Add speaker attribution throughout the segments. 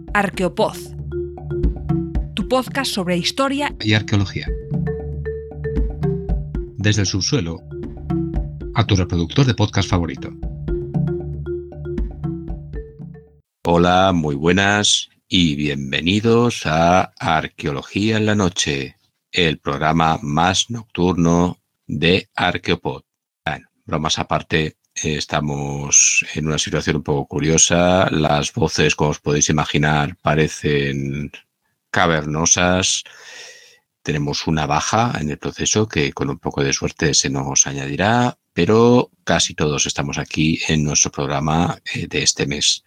Speaker 1: Arqueopod, tu podcast sobre historia
Speaker 2: y arqueología. Desde el subsuelo a tu reproductor de podcast favorito. Hola, muy buenas y bienvenidos a Arqueología en la Noche, el programa más nocturno de Arqueopod. Bueno, bromas aparte, estamos en una situación un poco curiosa. Las voces, como os podéis imaginar, parecen cavernosas. Tenemos una baja en el proceso que con un poco de suerte se nos añadirá, pero casi todos estamos aquí en nuestro programa de este mes.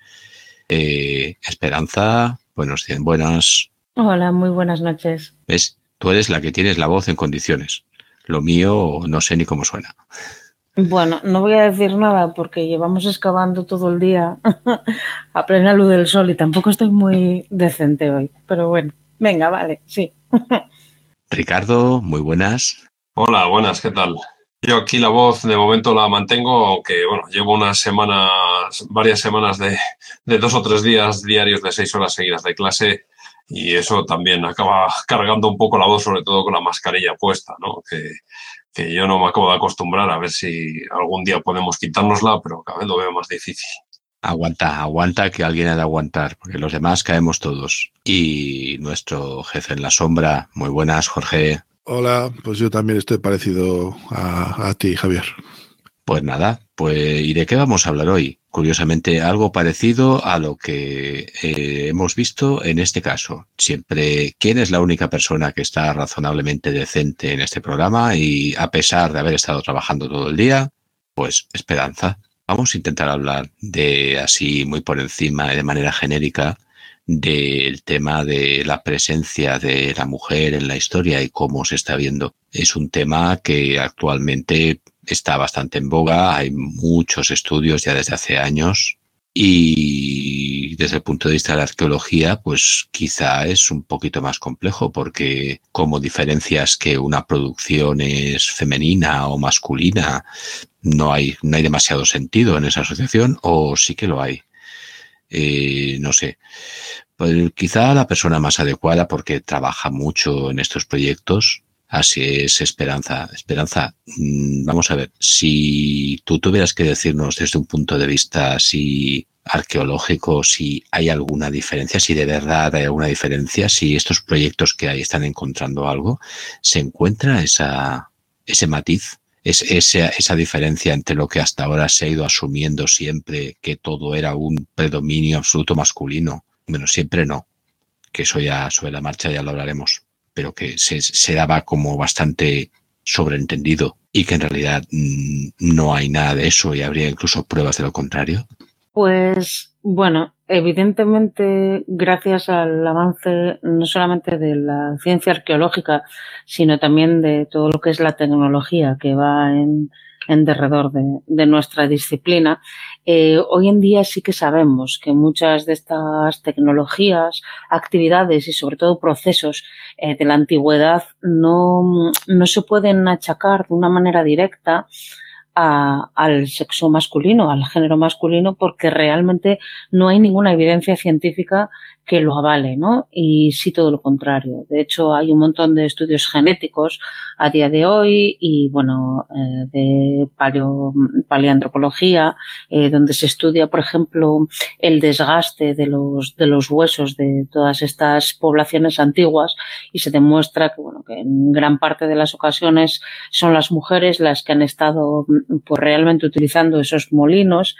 Speaker 2: Esperanza, buenas.
Speaker 3: Hola, muy buenas noches.
Speaker 2: ¿Ves? Tú eres la que tienes la voz en condiciones. Lo mío no sé ni cómo suena.
Speaker 3: Bueno, no voy a decir nada porque llevamos excavando todo el día a plena luz del sol y tampoco estoy muy decente hoy. Pero bueno, venga, vale, sí.
Speaker 2: Ricardo, muy buenas.
Speaker 4: Hola, buenas, ¿qué tal? Yo aquí la voz de momento la mantengo, aunque bueno, llevo varias semanas de 2 o 3 días diarios de 6 horas seguidas de clase y eso también acaba cargando un poco la voz, sobre todo con la mascarilla puesta, ¿no? Que yo no me acabo de acostumbrar, a ver si algún día podemos quitárnosla, pero cada vez lo veo más difícil.
Speaker 2: Aguanta, que alguien ha de aguantar, porque los demás caemos todos. Y nuestro jefe en la sombra, muy buenas, Jorge.
Speaker 5: Hola, pues yo también estoy parecido a ti, Javier.
Speaker 2: Pues nada, ¿y de qué vamos a hablar hoy? Curiosamente, algo parecido a lo que hemos visto en este caso. Siempre, ¿quién es la única persona que está razonablemente decente en este programa? Y a pesar de haber estado trabajando todo el día, pues Esperanza. Vamos a intentar hablar de así muy por encima y de manera genérica del tema de la presencia de la mujer en la historia y cómo se está viendo. Es un tema que actualmente está bastante en boga, hay muchos estudios ya desde hace años y desde el punto de vista de la arqueología pues quizá es un poquito más complejo porque como diferencias que una producción es femenina o masculina no hay demasiado sentido en esa asociación o sí que lo hay. No sé, pues quizá la persona más adecuada porque trabaja mucho en estos proyectos, así es Esperanza. Esperanza, vamos a ver, si tú tuvieras que decirnos desde un punto de vista así arqueológico, si hay alguna diferencia, si de verdad hay alguna diferencia, si estos proyectos que hay están encontrando algo, ¿se encuentra ese matiz? Es esa diferencia entre lo que hasta ahora se ha ido asumiendo siempre, que todo era un predominio absoluto masculino. Bueno, siempre no, que eso ya sobre la marcha ya lo hablaremos, pero que se daba como bastante sobreentendido y que en realidad no hay nada de eso y habría incluso pruebas de lo contrario.
Speaker 3: Pues bueno, evidentemente gracias al avance no solamente de la ciencia arqueológica, sino también de todo lo que es la tecnología que va en derredor de nuestra disciplina, hoy en día sí que sabemos que muchas de estas tecnologías, actividades y sobre todo procesos de la antigüedad no se pueden achacar de una manera directa al sexo masculino, al género masculino, porque realmente no hay ninguna evidencia científica que lo avale, ¿no? Y sí todo lo contrario. De hecho, hay un montón de estudios genéticos a día de hoy y, bueno, de paleoantropología, donde se estudia, por ejemplo, el desgaste de los huesos de todas estas poblaciones antiguas y se demuestra que, bueno, que en gran parte de las ocasiones son las mujeres las que han estado pues realmente utilizando esos molinos.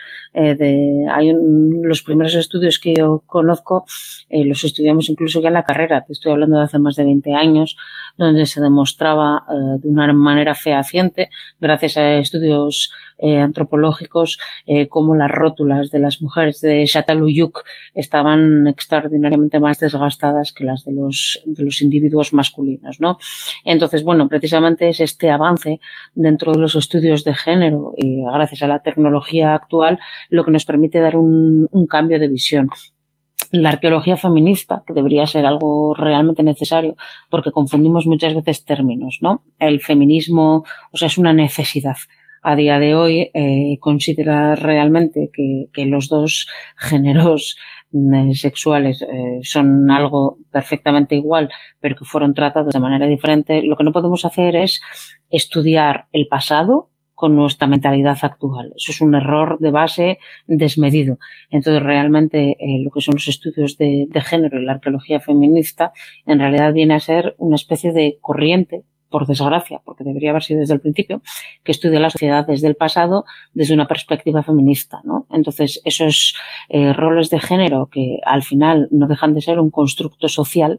Speaker 3: Los primeros estudios que yo conozco los estudiamos incluso ya en la carrera, te estoy hablando de hace más de 20 años, donde se demostraba de una manera fehaciente, gracias a estudios antropológicos, cómo las rótulas de las mujeres de Çatalhöyük estaban extraordinariamente más desgastadas que las de los individuos masculinos, ¿no? Entonces, bueno, precisamente es este avance dentro de los estudios de género y gracias a la tecnología actual lo que nos permite dar un cambio de visión. La arqueología feminista, que debería ser algo realmente necesario, porque confundimos muchas veces términos, ¿no? El feminismo, o sea, es una necesidad. A día de hoy, considera realmente que los dos géneros sexuales son algo perfectamente igual, pero que fueron tratados de manera diferente, lo que no podemos hacer es estudiar el pasado con nuestra mentalidad actual. Eso es un error de base desmedido. Entonces, realmente, lo que son los estudios de género y la arqueología feminista, en realidad viene a ser una especie de corriente, por desgracia, porque debería haber sido desde el principio, que estudia la sociedad desde el pasado, desde una perspectiva feminista, ¿no? Entonces, esos roles de género que al final no dejan de ser un constructo social,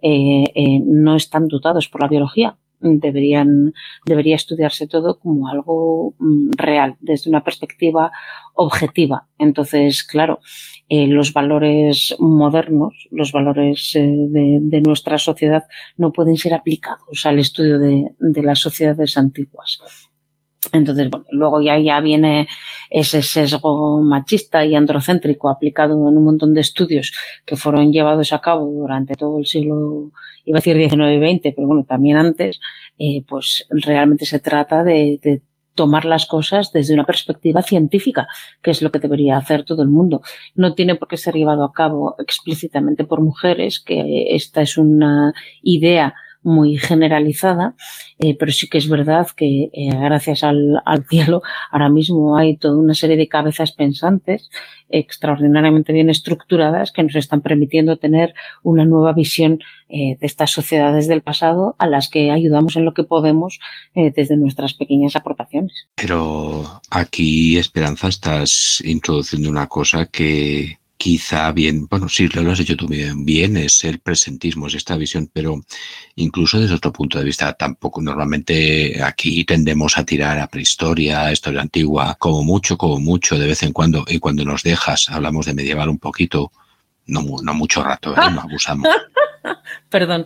Speaker 3: no están dotados por la biología. Debería estudiarse todo como algo real, desde una perspectiva objetiva. Entonces, claro, los valores modernos, los valores de nuestra sociedad no pueden ser aplicados al estudio de las sociedades antiguas. Entonces, bueno, luego ya viene ese sesgo machista y androcéntrico aplicado en un montón de estudios que fueron llevados a cabo durante todo el siglo, iba a decir 19 y 20, pero bueno, también antes, pues realmente se trata de tomar las cosas desde una perspectiva científica, que es lo que debería hacer todo el mundo. No tiene por qué ser llevado a cabo explícitamente por mujeres, que esta es una idea muy generalizada, pero sí que es verdad que gracias al cielo ahora mismo hay toda una serie de cabezas pensantes extraordinariamente bien estructuradas que nos están permitiendo tener una nueva visión de estas sociedades del pasado a las que ayudamos en lo que podemos desde nuestras pequeñas aportaciones.
Speaker 2: Pero aquí, Esperanza, estás introduciendo una cosa que quizá bien, bueno, sí, lo has hecho tú bien, es el presentismo, es esta visión, pero incluso desde otro punto de vista, tampoco normalmente aquí tendemos a tirar a prehistoria, a historia antigua, como mucho, de vez en cuando, y cuando nos dejas, hablamos de medieval un poquito, no mucho rato, no abusamos.
Speaker 3: Perdón.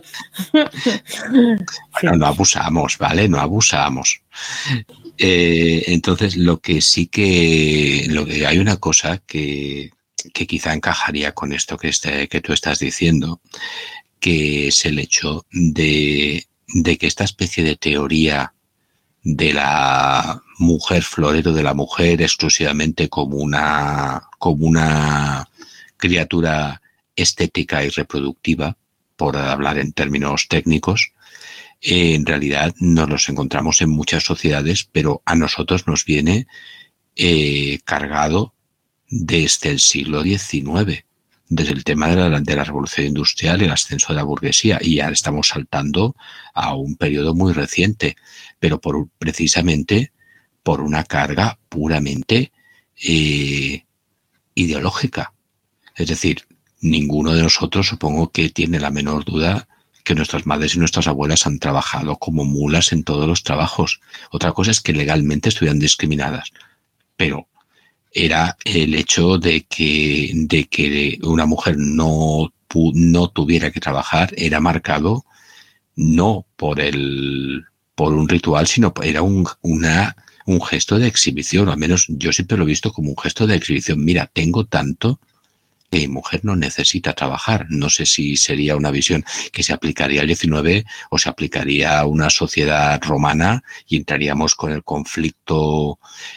Speaker 2: Bueno, no abusamos, ¿vale? No abusamos. Entonces, lo que hay una cosa que quizá encajaría con esto que tú estás diciendo, que es el hecho de que esta especie de teoría de la mujer florero, de la mujer exclusivamente como una criatura estética y reproductiva, por hablar en términos técnicos, en realidad nos los encontramos en muchas sociedades, pero a nosotros nos viene cargado desde el siglo XIX, desde el tema de la revolución industrial y el ascenso de la burguesía, y ya estamos saltando a un periodo muy reciente, pero precisamente por una carga puramente ideológica. Es decir, ninguno de nosotros, supongo que tiene la menor duda que nuestras madres y nuestras abuelas han trabajado como mulas en todos los trabajos. Otra cosa es que legalmente estuvieran discriminadas, pero era el hecho de que una mujer no tuviera que trabajar, era marcado no por un ritual, sino era un gesto de exhibición, o al menos yo siempre lo he visto como un gesto de exhibición. Mira, tengo tanto que mi mujer no necesita trabajar. No sé si sería una visión que se aplicaría al XIX o se aplicaría a una sociedad romana y entraríamos con el conflicto,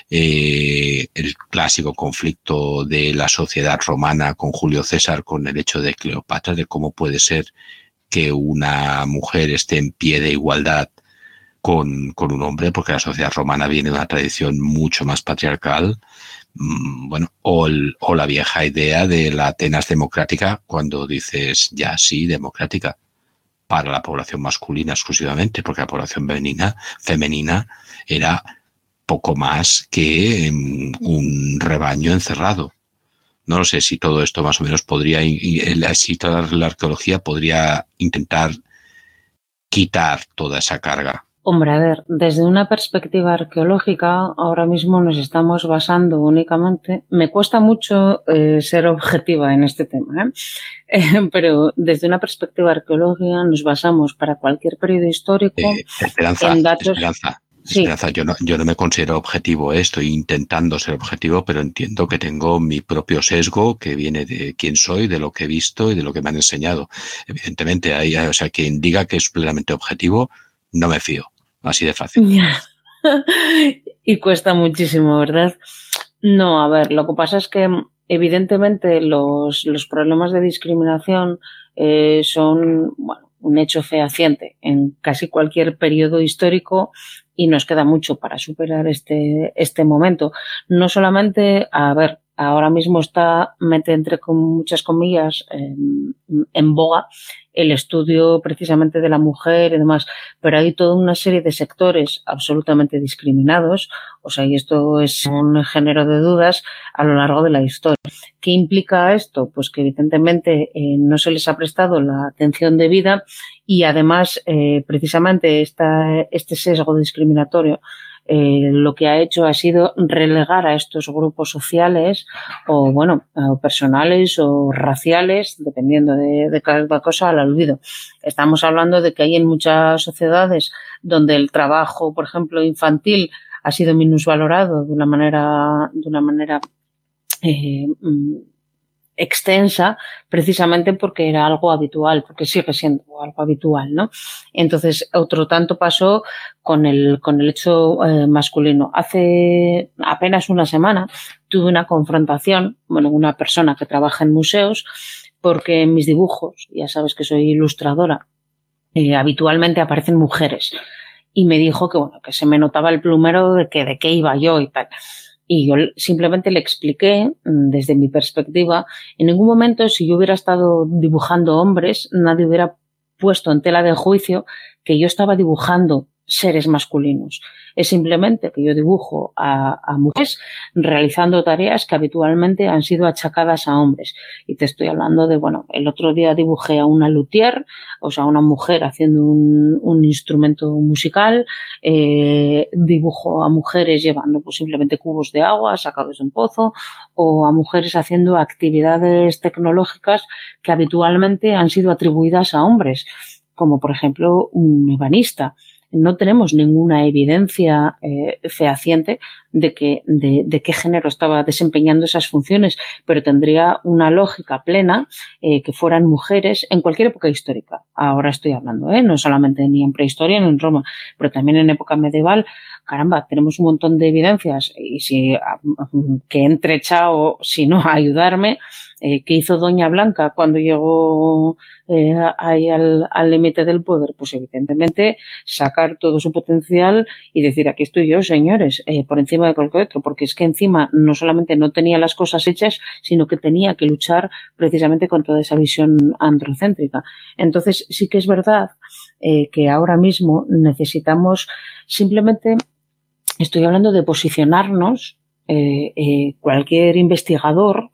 Speaker 2: el clásico conflicto de la sociedad romana con Julio César, con el hecho de Cleopatra, de cómo puede ser que una mujer esté en pie de igualdad con un hombre, porque la sociedad romana viene de una tradición mucho más patriarcal. Bueno, o la vieja idea de la Atenas democrática, cuando dices ya sí, democrática, para la población masculina exclusivamente, porque la población femenina era poco más que un rebaño encerrado. No sé si todo esto más o menos podría, si toda la arqueología podría intentar quitar toda esa carga.
Speaker 3: Hombre, a ver, desde una perspectiva arqueológica, ahora mismo nos estamos basando únicamente. Me cuesta mucho ser objetiva en este tema, pero desde una perspectiva arqueológica nos basamos para cualquier periodo histórico en datos.
Speaker 2: Esperanza, yo no me considero objetivo, estoy intentando ser objetivo, pero entiendo que tengo mi propio sesgo que viene de quién soy, de lo que he visto y de lo que me han enseñado. Evidentemente, o sea, quien diga que es plenamente objetivo, no me fío. Así de fácil.
Speaker 3: Y cuesta muchísimo, ¿verdad? No, a ver, lo que pasa es que evidentemente los problemas de discriminación son, bueno, un hecho fehaciente en casi cualquier periodo histórico y nos queda mucho para superar este momento. No solamente, a ver, ahora mismo está, mete entre con muchas comillas, en boga el estudio precisamente de la mujer y demás, pero hay toda una serie de sectores absolutamente discriminados, o sea, y esto es un género de dudas a lo largo de la historia. ¿Qué implica esto? Pues que evidentemente no se les ha prestado la atención debida y además precisamente este sesgo discriminatorio lo que ha hecho ha sido relegar a estos grupos sociales o, bueno, o personales o raciales, dependiendo de cada cosa, al olvido. Estamos hablando de que hay en muchas sociedades donde el trabajo, por ejemplo, infantil ha sido minusvalorado de una manera extensa, precisamente porque era algo habitual, porque sigue siendo algo habitual, ¿no? Entonces, otro tanto pasó con el hecho masculino. Hace apenas una semana tuve una confrontación, bueno, una persona que trabaja en museos, porque en mis dibujos, ya sabes que soy ilustradora, habitualmente aparecen mujeres. Y me dijo que, bueno, que se me notaba el plumero de qué iba yo y tal. Y yo simplemente le expliqué, desde mi perspectiva, en ningún momento, si yo hubiera estado dibujando hombres, nadie hubiera puesto en tela de juicio que yo estaba dibujando seres masculinos. Es simplemente que yo dibujo a mujeres realizando tareas que habitualmente han sido achacadas a hombres. Y te estoy hablando de, bueno, el otro día dibujé a una luthier, o sea, una mujer haciendo un instrumento musical, dibujo a mujeres llevando pues simplemente cubos de agua sacados de un pozo, o a mujeres haciendo actividades tecnológicas que habitualmente han sido atribuidas a hombres, como por ejemplo un ebanista. No tenemos ninguna evidencia fehaciente de qué género estaba desempeñando esas funciones, pero tendría una lógica plena que fueran mujeres en cualquier época histórica. Ahora estoy hablando, no solamente ni en prehistoria ni en Roma, pero también en época medieval. Caramba, tenemos un montón de evidencias y si que entre Chao, si no, a ayudarme, ¿qué hizo Doña Blanca cuando llegó ahí al límite del poder? Pues evidentemente sacar todo su potencial y decir, aquí estoy yo, señores, por encima de cualquier otro, porque es que encima no solamente no tenía las cosas hechas, sino que tenía que luchar precisamente con toda esa visión androcéntrica. Entonces sí que es verdad que ahora mismo necesitamos simplemente, estoy hablando de posicionarnos, cualquier investigador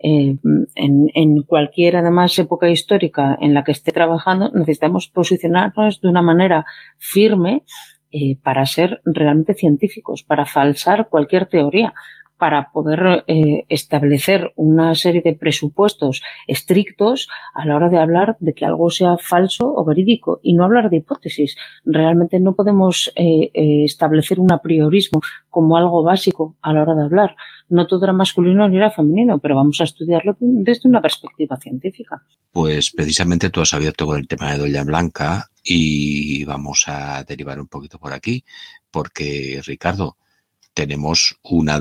Speaker 3: en cualquier además época histórica en la que esté trabajando, necesitamos posicionarnos de una manera firme para ser realmente científicos, para falsar cualquier teoría, para poder establecer una serie de presupuestos estrictos a la hora de hablar de que algo sea falso o verídico y no hablar de hipótesis. Realmente no podemos establecer un apriorismo como algo básico a la hora de hablar. No todo era masculino ni era femenino, pero vamos a estudiarlo desde una perspectiva científica.
Speaker 2: Pues precisamente tú has abierto con el tema de Doña Blanca y vamos a derivar un poquito por aquí, porque Ricardo, tenemos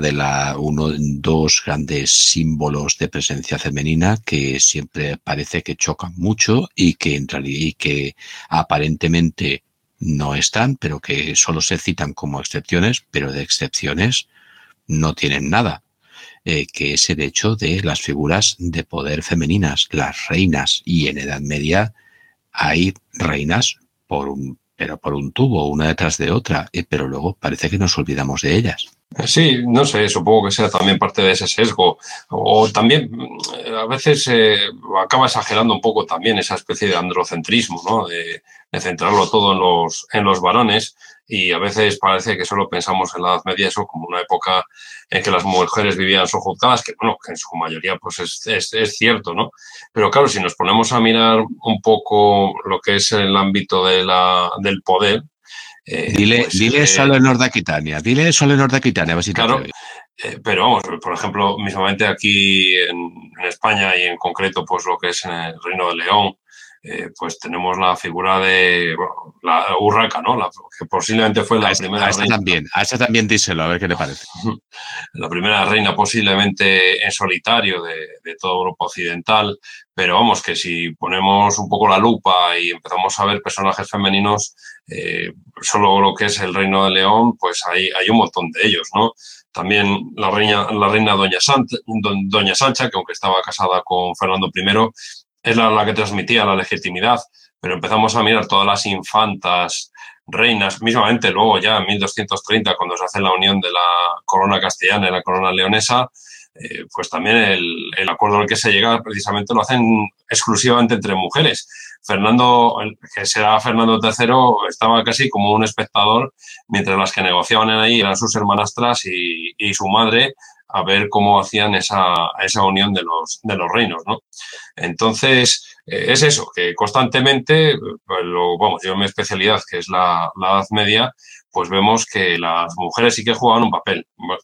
Speaker 2: dos grandes símbolos de presencia femenina que siempre parece que chocan mucho y que en realidad y que aparentemente no están, pero que solo se citan como excepciones, pero de excepciones no tienen nada, que es el hecho de las figuras de poder femeninas, las reinas, y en Edad Media hay reinas por un tubo, una detrás de otra, pero luego parece que nos olvidamos de ellas.
Speaker 4: Sí, no sé, supongo que sea también parte de ese sesgo. O también a veces acaba exagerando un poco también esa especie de androcentrismo, ¿no? De centrarlo todo en los varones, y a veces parece que solo pensamos en la Edad Media eso como una época en que las mujeres vivían sojuzgadas, que bueno, que en su mayoría pues es cierto, ¿no? Pero claro, si nos ponemos a mirar un poco lo que es el ámbito del poder,
Speaker 2: dile solo en North Aquitania, a ver si
Speaker 4: claro,
Speaker 2: te
Speaker 4: pero vamos, por ejemplo, mismamente aquí en España y en concreto pues lo que es en el Reino de León, pues tenemos la figura de la Urraca, ¿no? Que posiblemente fue la primera reina.
Speaker 2: A esta también díselo, a ver qué le parece.
Speaker 4: La primera reina posiblemente en solitario de toda Europa occidental, pero vamos, que si ponemos un poco la lupa y empezamos a ver personajes femeninos, solo lo que es el Reino de León, pues hay un montón de ellos, ¿no? También la reina Doña Sancha, que aunque estaba casada con Fernando I, es la que transmitía la legitimidad, pero empezamos a mirar todas las infantas, reinas, mismamente luego ya en 1230, cuando se hace la unión de la corona castellana y la corona leonesa, pues también el acuerdo al que se llega precisamente lo hacen exclusivamente entre mujeres. Fernando, que será Fernando III, estaba casi como un espectador, mientras las que negociaban ahí eran sus hermanastras y su madre, a ver cómo hacían esa unión de los reinos, ¿no? Entonces, es eso, que constantemente, pues yo en mi especialidad, que es la Edad Media, pues vemos que las mujeres sí que juegan un papel.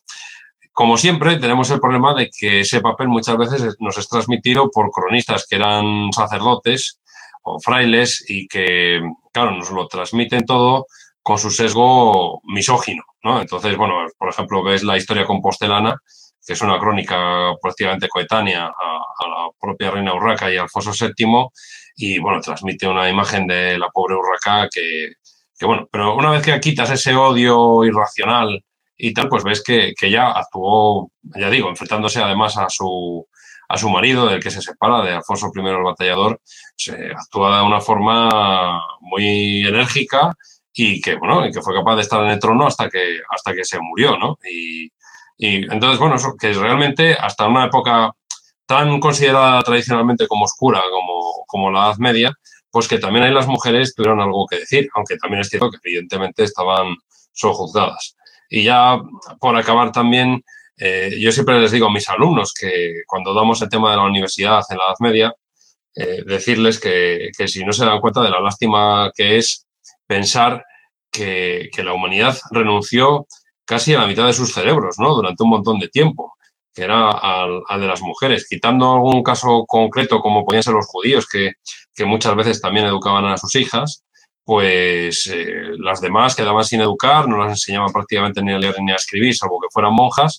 Speaker 4: Como siempre, tenemos el problema de que ese papel muchas veces nos es transmitido por cronistas que eran sacerdotes o frailes y que, claro, nos lo transmiten todo con su sesgo misógino, ¿no? Entonces, bueno, por ejemplo, ves la historia compostelana, que es una crónica prácticamente coetánea a la propia reina Urraca y Alfonso VII, y, bueno, transmite una imagen de la pobre Urraca que bueno, pero una vez que quitas ese odio irracional y tal, pues ves que ya actuó, ya digo, enfrentándose además a su marido, del que se separa, de Alfonso I el Batallador, se actúa de una forma muy enérgica y que, bueno, y que fue capaz de estar en el trono hasta que se murió, ¿no? Y entonces, bueno, eso, que realmente hasta una época tan considerada tradicionalmente como oscura como la Edad Media, pues que también ahí las mujeres tuvieron algo que decir, aunque también es cierto que evidentemente estaban sojuzgadas. Y ya por acabar también, yo siempre les digo a mis alumnos que cuando damos el tema de la universidad en la Edad Media, decirles que si no se dan cuenta de la lástima que es pensar que la humanidad renunció casi a la mitad de sus cerebros, ¿no? Durante un montón de tiempo, que era al de las mujeres, quitando algún caso concreto como podían ser los judíos, que muchas veces también educaban a sus hijas, pues las demás quedaban sin educar, no las enseñaban prácticamente ni a leer ni a escribir, salvo que fueran monjas.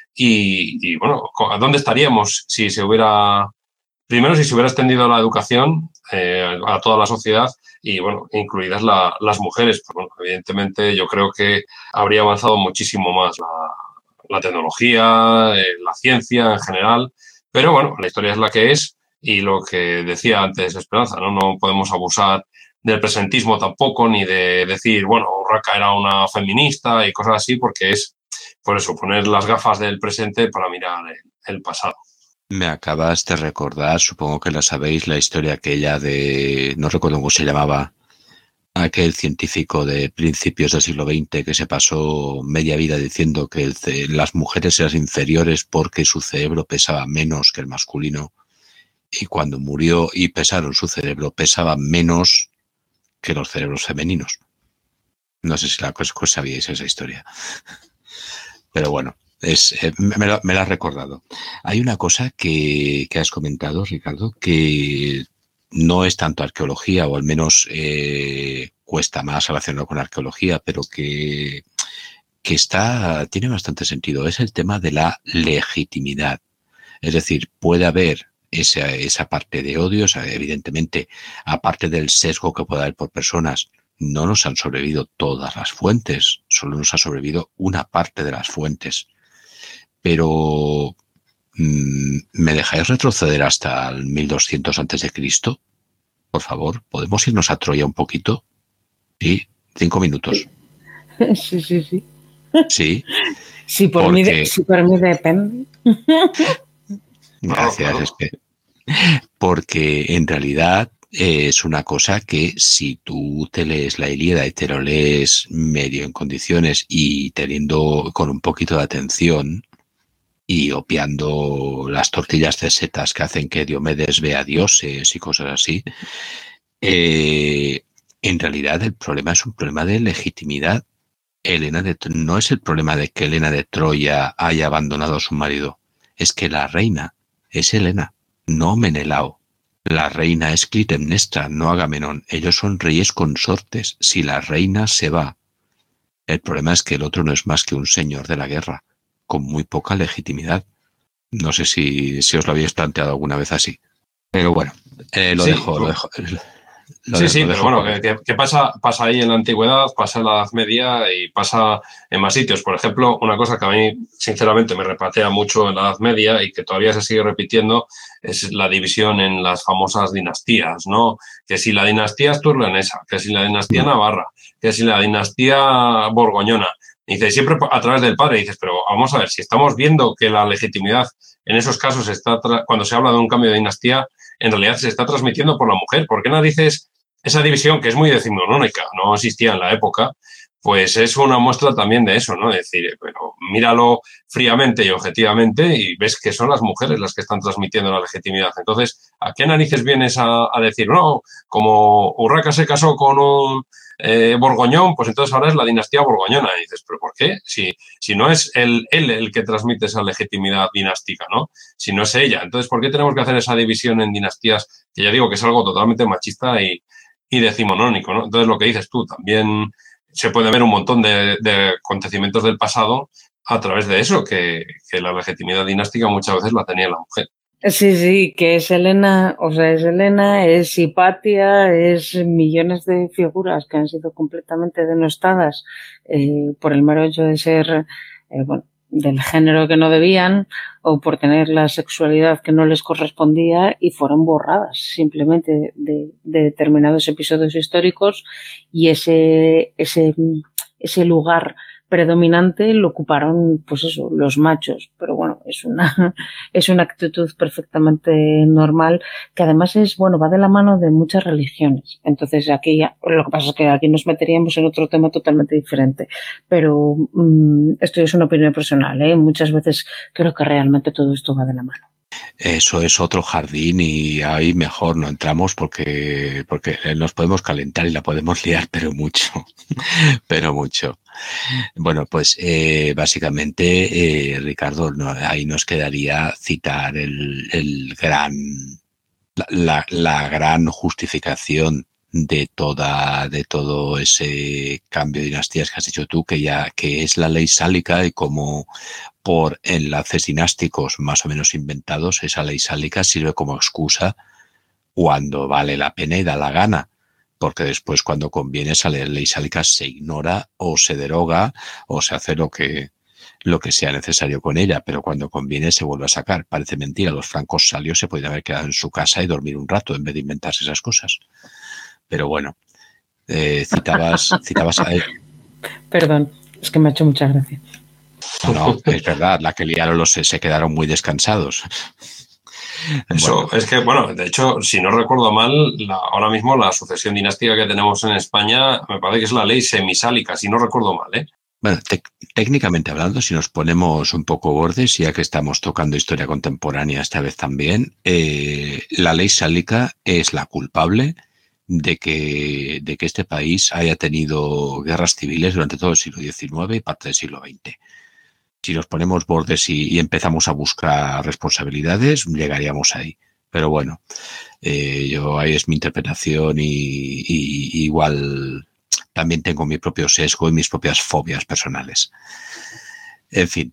Speaker 4: Y bueno, ¿a dónde estaríamos si se hubiera extendido la educación a toda la sociedad y, bueno, incluidas las mujeres? Pues, bueno, evidentemente yo creo que habría avanzado muchísimo más la tecnología, la ciencia en general, pero bueno, la historia es la que es y lo que decía antes Esperanza, ¿no? No podemos abusar del presentismo tampoco, ni de decir, bueno, Urraca era una feminista y cosas así, porque es, por eso, poner las gafas del presente para mirar el pasado.
Speaker 2: Me acabas de recordar, supongo que la sabéis, la historia aquella de, no recuerdo cómo se llamaba, aquel científico de principios del siglo XX que se pasó media vida diciendo que las mujeres eran inferiores porque su cerebro pesaba menos que el masculino, y cuando murió y pesaron su cerebro pesaba menos que los cerebros femeninos. No sé si sabíais esa historia. Pero bueno, me la has recordado. Hay una cosa que has comentado, Ricardo, que no es tanto arqueología, o al menos cuesta más relacionado con arqueología, pero que tiene bastante sentido. Es el tema de la legitimidad. Es decir, puede haber esa parte de odio, o sea, evidentemente, aparte del sesgo que puede haber por personas, no nos han sobrevivido todas las fuentes, solo nos ha sobrevivido una parte de las fuentes. Pero ¿me dejáis retroceder hasta el 1200 a.C.? Por favor, ¿podemos irnos a Troya un poquito? Sí, 5 minutos.
Speaker 3: Sí.
Speaker 2: Sí.
Speaker 3: Si por mí depende.
Speaker 2: Gracias, porque en realidad es una cosa que si tú te lees la Ilíada y te lo lees medio en condiciones y teniendo con un poquito de atención y obviando las tortillas de setas que hacen que Diomedes vea dioses y cosas así, en realidad el problema es un problema de legitimidad. No es el problema de que Helena de Troya haya abandonado a su marido, es que la reina es Helena, no Menelao. La reina es Clitemnestra, no Agamenón. Ellos son reyes consortes. Si la reina se va, el problema es que el otro no es más que un señor de la guerra, con muy poca legitimidad. No sé si os lo habéis planteado alguna vez así. Pero bueno, lo
Speaker 4: Sí,
Speaker 2: dejo.
Speaker 4: Pero bueno, ¿qué pasa ahí en la antigüedad, pasa en la Edad Media y pasa en más sitios? Por ejemplo, una cosa que a mí, sinceramente, me repatea mucho en la Edad Media y que todavía se sigue repitiendo es la división en las famosas dinastías, ¿no? Que si la dinastía asturleonesa, que si la dinastía navarra, que si la dinastía borgoñona. Y dices, siempre a través del padre, dices, pero vamos a ver, si estamos viendo que la legitimidad en esos casos está, cuando se habla de un cambio de dinastía, en realidad se está transmitiendo por la mujer. ¿Por qué narices esa división, que es muy decimonónica, no existía en la época, pues es una muestra también de eso, ¿no? Es decir, pero míralo fríamente y objetivamente y ves que son las mujeres las que están transmitiendo la legitimidad. Entonces, ¿a qué narices vienes a decir, no, como Urraca se casó con un borgoñón, pues entonces ahora es la dinastía borgoñona? Y dices, ¿pero por qué? Si no es él el que transmite esa legitimidad dinástica, ¿no? Si no es ella. Entonces, ¿por qué tenemos que hacer esa división en dinastías? Que ya digo que es algo totalmente machista y decimonónico, ¿no? Entonces, lo que dices tú, también se puede ver un montón de acontecimientos del pasado a través de eso, que la legitimidad dinástica muchas veces la tenía la mujer.
Speaker 3: Sí, que es Helena, es Hipatia, es millones de figuras que han sido completamente denostadas por el mero hecho de ser, del género que no debían o por tener la sexualidad que no les correspondía y fueron borradas simplemente de determinados episodios históricos y ese lugar predominante lo ocuparon, pues eso, los machos. Pero bueno, es una actitud perfectamente normal, que además va de la mano de muchas religiones. Entonces aquí, lo que pasa es que aquí nos meteríamos en otro tema totalmente diferente. Pero esto es una opinión personal, ¿eh? Muchas veces creo que realmente todo esto va de la mano.
Speaker 2: Eso es otro jardín y ahí mejor no entramos porque nos podemos calentar y la podemos liar, pero mucho, pero mucho. Bueno, pues básicamente, Ricardo, ahí nos quedaría citar la gran justificación de todo ese cambio de dinastías que has dicho tú, que es la ley sálica, y como por enlaces dinásticos más o menos inventados, esa ley sálica sirve como excusa cuando vale la pena y da la gana, porque después, cuando conviene, esa ley sálica se ignora o se deroga o se hace lo que sea necesario con ella, pero cuando conviene se vuelve a sacar. Parece mentira, los francos salios se podían haber quedado en su casa y dormir un rato en vez de inventarse esas cosas. Pero bueno, citabas a...
Speaker 3: Perdón, es que me ha hecho mucha gracia.
Speaker 2: No, es verdad, la que liaron se quedaron muy descansados.
Speaker 4: Eso es que, de hecho, si no recuerdo mal, ahora mismo la sucesión dinástica que tenemos en España me parece que es la ley semisálica, si no recuerdo mal, ¿eh?
Speaker 2: Bueno, técnicamente hablando, si nos ponemos un poco bordes, ya que estamos tocando historia contemporánea esta vez también, la ley sálica es la culpable de que este país haya tenido guerras civiles durante todo el siglo XIX y parte del siglo XX. Si nos ponemos bordes y empezamos a buscar responsabilidades, llegaríamos ahí. Pero bueno, ahí es mi interpretación y igual también tengo mi propio sesgo y mis propias fobias personales. En fin,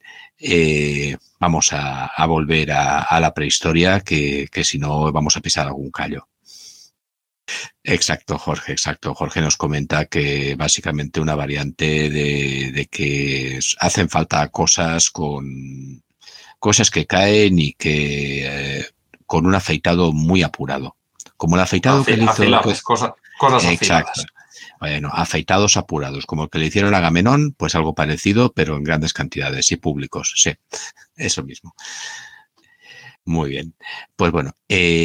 Speaker 2: vamos a volver a la prehistoria, que si no vamos a pisar algún callo. Exacto, Jorge. Jorge nos comenta que básicamente una variante de que hacen falta cosas que caen y que con un afeitado muy apurado. Como el afeitado que le hizo...
Speaker 4: cosas
Speaker 2: exacto.
Speaker 4: afiladas.
Speaker 2: Bueno, afeitados apurados, como el que le hicieron a Agamenón, pues algo parecido, pero en grandes cantidades y públicos. Sí, eso mismo. Muy bien. Pues bueno,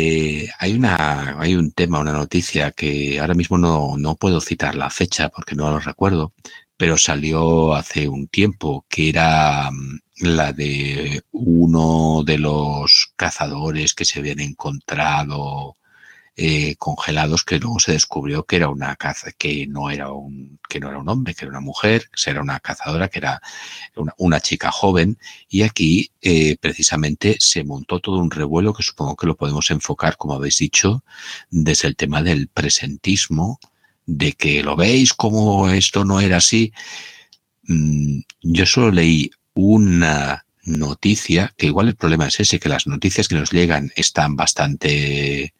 Speaker 2: hay un tema, una noticia que ahora mismo no puedo citar la fecha porque no lo recuerdo, pero salió hace un tiempo, que era la de uno de los cazadores que se habían encontrado congelados, que luego se descubrió que era una caza, que no era un hombre, que era una mujer, que era una cazadora, que era una chica joven. Y aquí precisamente se montó todo un revuelo que supongo que lo podemos enfocar, como habéis dicho, desde el tema del presentismo, de que lo veis como esto no era así. Yo solo leí una noticia, que igual el problema es ese, que las noticias que nos llegan están bastante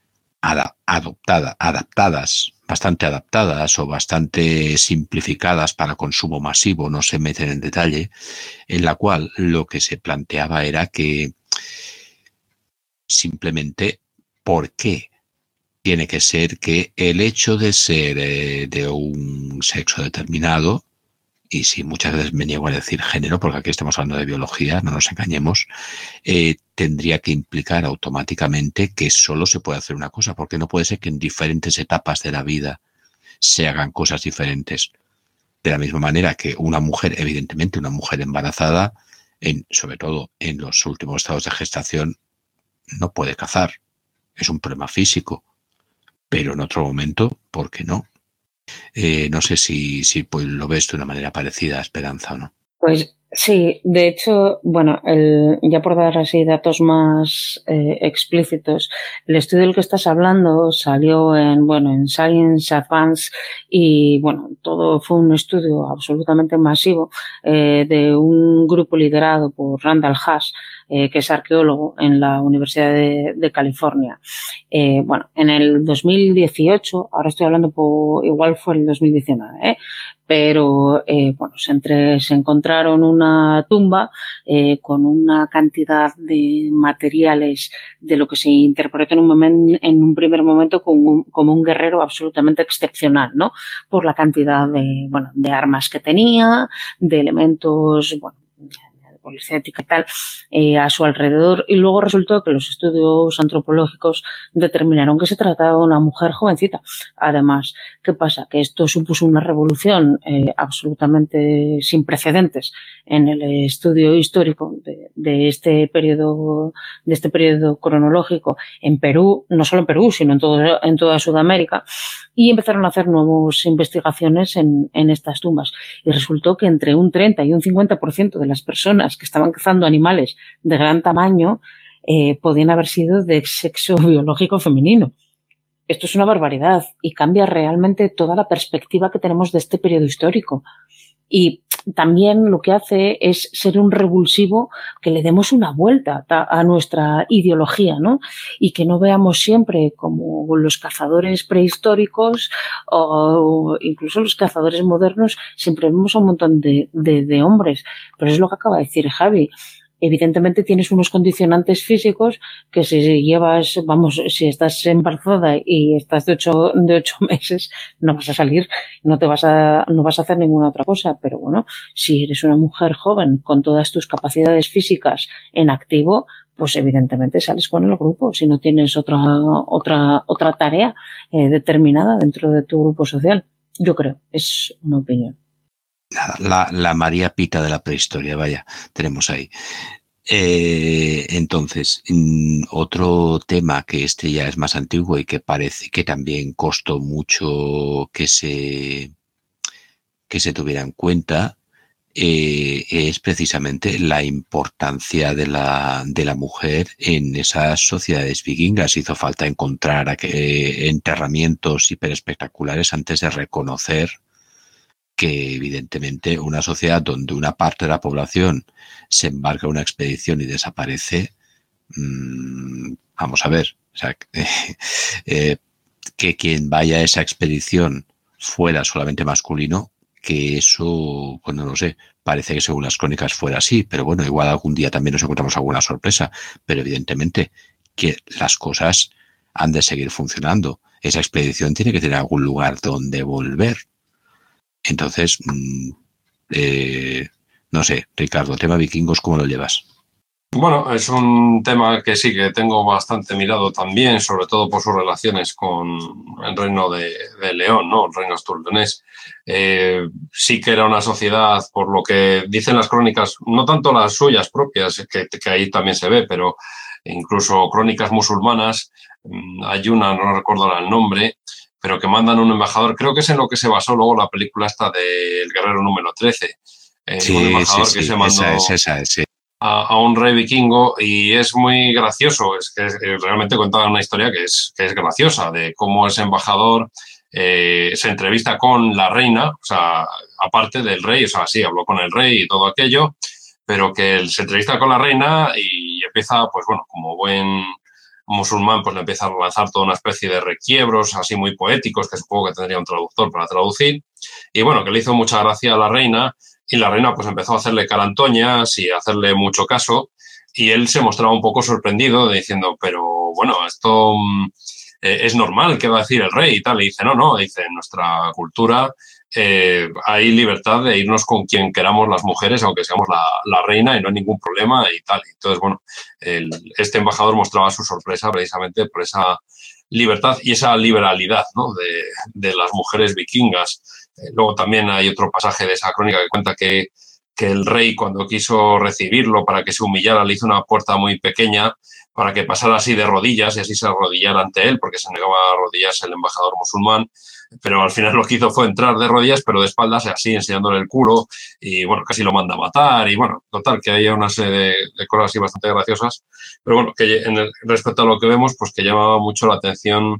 Speaker 2: bastante adaptadas o bastante simplificadas para consumo masivo, no se meten en detalle, en la cual lo que se planteaba era que simplemente, ¿por qué tiene que ser que el hecho de ser de un sexo determinado, y si muchas veces me niego a decir género, porque aquí estamos hablando de biología, no nos engañemos, tendría que implicar automáticamente que solo se puede hacer una cosa, porque no puede ser que en diferentes etapas de la vida se hagan cosas diferentes. De la misma manera que una mujer, evidentemente una mujer embarazada, sobre todo en los últimos estados de gestación, no puede cazar. Es un problema físico. Pero en otro momento, ¿por qué no? No sé si pues, lo ves de una manera parecida, Esperanza, o no.
Speaker 3: Pues sí, de hecho, bueno, ya por dar así datos más explícitos, el estudio del que estás hablando salió en Science Advance y bueno, todo fue un estudio absolutamente masivo de un grupo liderado por Randall Haas, que es arqueólogo en la Universidad de California. En el 2018, ahora estoy hablando igual fue el 2019, pero se encontraron una tumba con una cantidad de materiales de lo que se interpreta en un primer momento como un guerrero absolutamente excepcional, ¿no? Por la cantidad de armas que tenía, de elementos, policética y tal, a su alrededor, y luego resultó que los estudios antropológicos determinaron que se trataba de una mujer jovencita. Además, ¿qué pasa? Que esto supuso una revolución absolutamente sin precedentes en el estudio histórico de este periodo cronológico en Perú, no solo en Perú, sino en toda Sudamérica, y empezaron a hacer nuevas investigaciones en estas tumbas. Y resultó que entre un 30 y un 50% de las personas que estaban cazando animales de gran tamaño podían haber sido de sexo biológico femenino. Esto es una barbaridad y cambia realmente toda la perspectiva que tenemos de este periodo histórico. Y también lo que hace es ser un revulsivo, que le demos una vuelta a nuestra ideología, ¿no? Y que no veamos siempre como los cazadores prehistóricos o incluso los cazadores modernos, siempre vemos a un montón de hombres. Pero es lo que acaba de decir Javi. Evidentemente tienes unos condicionantes físicos que si estás embarazada y estás de 8 meses, no vas a salir, no vas a hacer ninguna otra cosa. Pero bueno, si eres una mujer joven con todas tus capacidades físicas en activo, pues evidentemente sales con el grupo, si no tienes otra tarea determinada dentro de tu grupo social. Yo creo, es una opinión.
Speaker 2: La María Pita de la prehistoria, vaya, tenemos ahí. Entonces, otro tema que ya es más antiguo y que parece que también costó mucho que se tuviera en cuenta, es precisamente la importancia de la mujer en esas sociedades vikingas. Hizo falta encontrar enterramientos hiperespectaculares antes de reconocer que evidentemente una sociedad donde una parte de la población se embarca en una expedición y desaparece, vamos a ver, o sea, que quien vaya a esa expedición fuera solamente masculino, que eso, pues no lo sé, parece que según las crónicas fuera así, pero bueno, igual algún día también nos encontramos alguna sorpresa, pero evidentemente que las cosas han de seguir funcionando. Esa expedición tiene que tener algún lugar donde volver. Entonces, no sé, Ricardo, tema vikingos, ¿cómo lo llevas?
Speaker 4: Bueno, es un tema que sí que tengo bastante mirado también, sobre todo por sus relaciones con el reino de León, ¿no? El reino asturleonés. Sí que era una sociedad, por lo que dicen las crónicas, no tanto las suyas propias, que ahí también se ve, pero incluso crónicas musulmanas, hay una, no recuerdo el nombre, pero que mandan un embajador, creo que es en lo que se basó luego la película esta del Guerrero número 13, un embajador que se mandó
Speaker 2: esa es, sí.
Speaker 4: a un rey vikingo, y es muy gracioso, es que realmente cuenta una historia que es graciosa, de cómo ese embajador se entrevista con la reina, o sea, aparte del rey, o sea, sí, habló con el rey y todo aquello, pero que él se entrevista con la reina y empieza, pues bueno, como buen musulmán, pues le empieza a lanzar toda una especie de requiebros así muy poéticos, que supongo que tendría un traductor para traducir, y bueno, que le hizo mucha gracia a la reina, y la reina pues empezó a hacerle carantoñas y a hacerle mucho caso, y él se mostraba un poco sorprendido diciendo, pero bueno, esto es normal, ¿qué va a decir el rey? Y tal, y dice, no, dice, en nuestra cultura hay libertad de irnos con quien queramos las mujeres, aunque seamos la reina, y no hay ningún problema y tal. Entonces, bueno, este embajador mostraba su sorpresa precisamente por esa libertad y esa liberalidad, ¿no?, de las mujeres vikingas. Luego también hay otro pasaje de esa crónica que cuenta que el rey, cuando quiso recibirlo para que se humillara, le hizo una puerta muy pequeña para que pasara así de rodillas y así se arrodillara ante él, porque se negaba a arrodillarse el embajador musulmán, pero al final lo que hizo fue entrar de rodillas, pero de espaldas, así enseñándole el culo, y bueno, casi lo manda a matar, y bueno, total, que hay una serie de cosas así bastante graciosas, pero bueno, que respecto a lo que vemos, pues que llamaba mucho la atención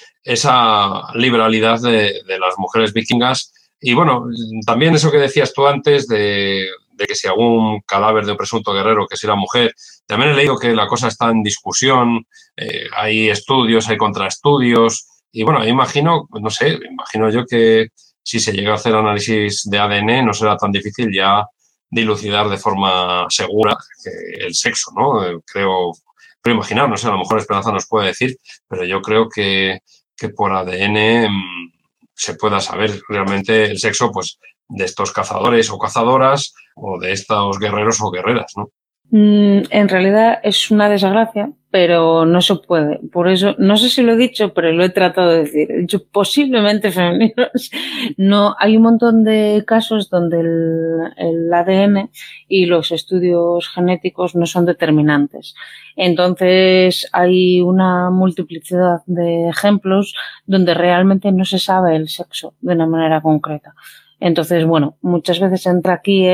Speaker 4: esa liberalidad de las mujeres vikingas. Y bueno, también eso que decías tú antes de que si algún cadáver de un presunto guerrero que si era mujer, también he leído que la cosa está en discusión, hay estudios, hay contraestudios, y bueno, imagino yo que si se llega a hacer análisis de ADN no será tan difícil ya dilucidar de forma segura el sexo, ¿no? Creo imaginar, no sé, a lo mejor Esperanza nos puede decir, pero yo creo que por ADN se pueda saber realmente el sexo, pues, de estos cazadores o cazadoras o de estos guerreros o guerreras, ¿no?
Speaker 3: En realidad es una desgracia, pero no se puede. Por eso, no sé si lo he dicho, pero lo he tratado de decir. He dicho posiblemente femeninos. No, hay un montón de casos donde el ADN y los estudios genéticos no son determinantes. Entonces hay una multiplicidad de ejemplos donde realmente no se sabe el sexo de una manera concreta. Entonces, bueno, muchas veces entra aquí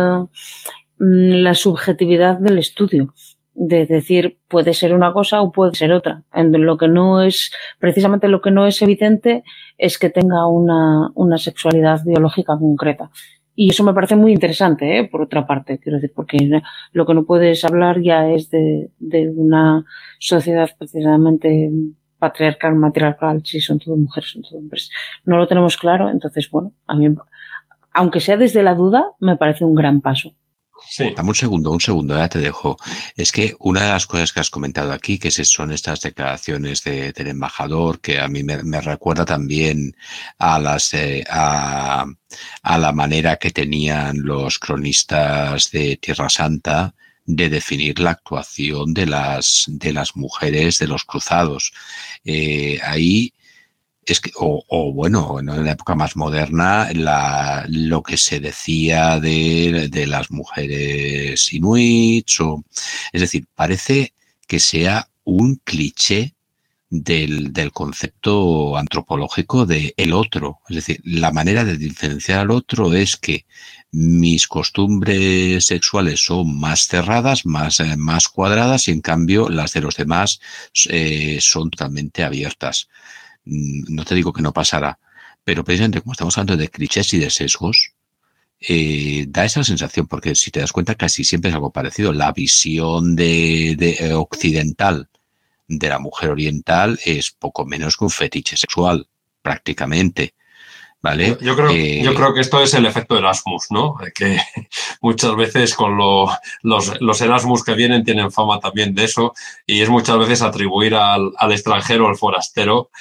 Speaker 3: la subjetividad del estudio, de decir, puede ser una cosa o puede ser otra. Lo que no es, precisamente lo que no es evidente es que tenga una sexualidad biológica concreta. Y eso me parece muy interesante, por otra parte, quiero decir, porque lo que no puedes hablar ya es de una sociedad precisamente patriarcal, matriarcal, si son todo mujeres, son todo hombres. No lo tenemos claro, entonces, bueno, a mí, aunque sea desde la duda, me parece un gran paso.
Speaker 2: Sí. Dame un segundo, ya te dejo. Es que una de las cosas que has comentado aquí, que son estas declaraciones del embajador, que a mí me recuerda también a la manera que tenían los cronistas de Tierra Santa de definir la actuación de las mujeres de los cruzados. Ahí es que, bueno, en la época más moderna, lo que se decía de las mujeres inuits, es decir, parece que sea un cliché del concepto antropológico de el otro. Es decir, la manera de diferenciar al otro es que mis costumbres sexuales son más cerradas, más cuadradas, y en cambio las de los demás son totalmente abiertas. No te digo que no pasará, pero precisamente como estamos hablando de clichés y de sesgos, da esa sensación, porque si te das cuenta casi siempre es algo parecido. La visión de occidental de la mujer oriental es poco menos que un fetiche sexual, prácticamente. ¿Vale?
Speaker 4: Yo creo que esto es el efecto Erasmus, ¿no? Que muchas veces con los Erasmus que vienen tienen fama también de eso, y es muchas veces atribuir al extranjero, al forastero,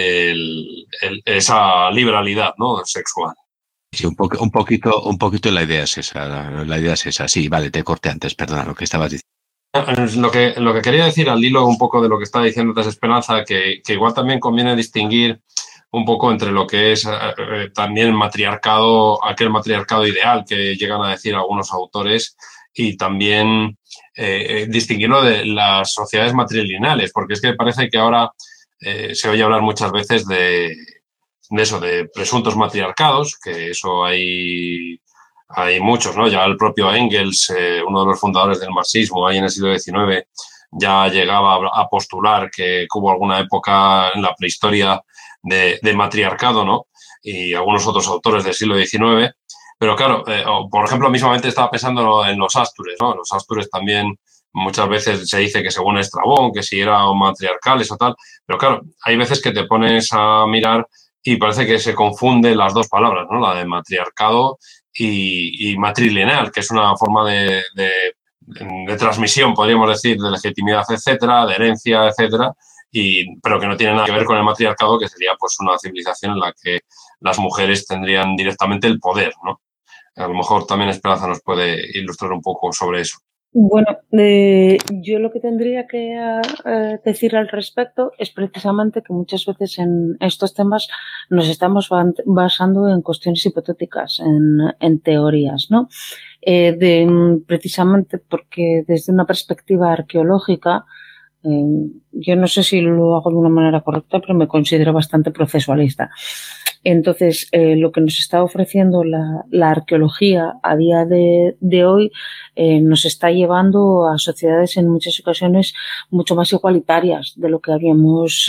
Speaker 4: esa liberalidad, ¿no?, sexual.
Speaker 2: Sí, un poquito la idea es esa. Sí, vale, te corté antes, perdona, lo que estabas diciendo.
Speaker 4: Lo que quería decir al hilo un poco de lo que estaba diciendo antes Esperanza, que igual también conviene distinguir un poco entre lo que es también matriarcado, aquel matriarcado ideal que llegan a decir algunos autores, y también distinguirlo de las sociedades matrilineales, porque es que parece que ahora se oye hablar muchas veces de eso, de presuntos matriarcados, que eso hay muchos, ¿no? Ya el propio Engels, uno de los fundadores del marxismo, ahí en el siglo XIX, ya llegaba a postular que hubo alguna época en la prehistoria de matriarcado, ¿no? Y algunos otros autores del siglo XIX. Pero claro, por ejemplo, mismamente estaba pensando en los Astures, ¿no? Los Astures también muchas veces se dice que según Estrabón, que si eran matriarcales o tal. Pero claro, hay veces que te pones a mirar y parece que se confunden las dos palabras, ¿no? La de matriarcado y matrilineal, que es una forma de transmisión, podríamos decir, de legitimidad, etcétera, de herencia, etcétera, pero que no tiene nada que ver con el matriarcado, que sería pues una civilización en la que las mujeres tendrían directamente el poder, ¿no? A lo mejor también Esperanza nos puede ilustrar un poco sobre eso.
Speaker 3: Bueno, yo lo que tendría que decir al respecto es precisamente que muchas veces en estos temas nos estamos basando en cuestiones hipotéticas, en teorías, ¿no? Precisamente porque desde una perspectiva arqueológica, yo no sé si lo hago de una manera correcta, pero me considero bastante procesualista. Entonces, lo que nos está ofreciendo la arqueología a día de hoy nos está llevando a sociedades en muchas ocasiones mucho más igualitarias de lo que habíamos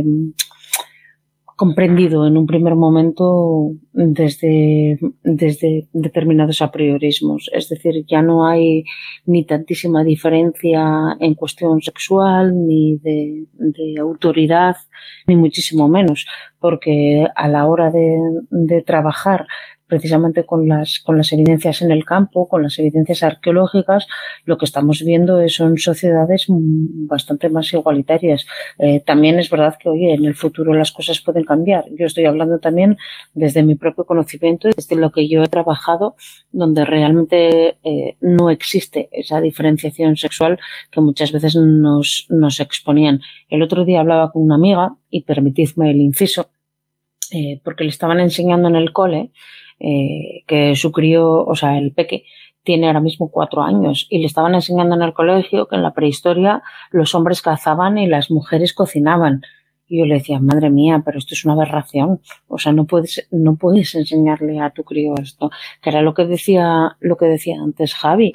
Speaker 3: comprendido en un primer momento desde determinados apriorismos. Es decir, ya no hay ni tantísima diferencia en cuestión sexual, ni de autoridad, ni muchísimo menos, porque a la hora de trabajar precisamente con las evidencias en el campo, con las evidencias arqueológicas, lo que estamos viendo son sociedades bastante más igualitarias. También es verdad que, oye, en el futuro las cosas pueden cambiar. Yo estoy hablando también desde mi propio conocimiento y desde lo que yo he trabajado, donde realmente no existe esa diferenciación sexual que muchas veces nos exponían. El otro día hablaba con una amiga, y permitidme el inciso, porque le estaban enseñando en el cole que su crío, o sea, el peque, tiene ahora mismo 4 años y le estaban enseñando en el colegio que en la prehistoria los hombres cazaban y las mujeres cocinaban. Y yo le decía, madre mía, pero esto es una aberración. O sea, no puedes enseñarle a tu crío esto. Que era lo que decía antes Javi.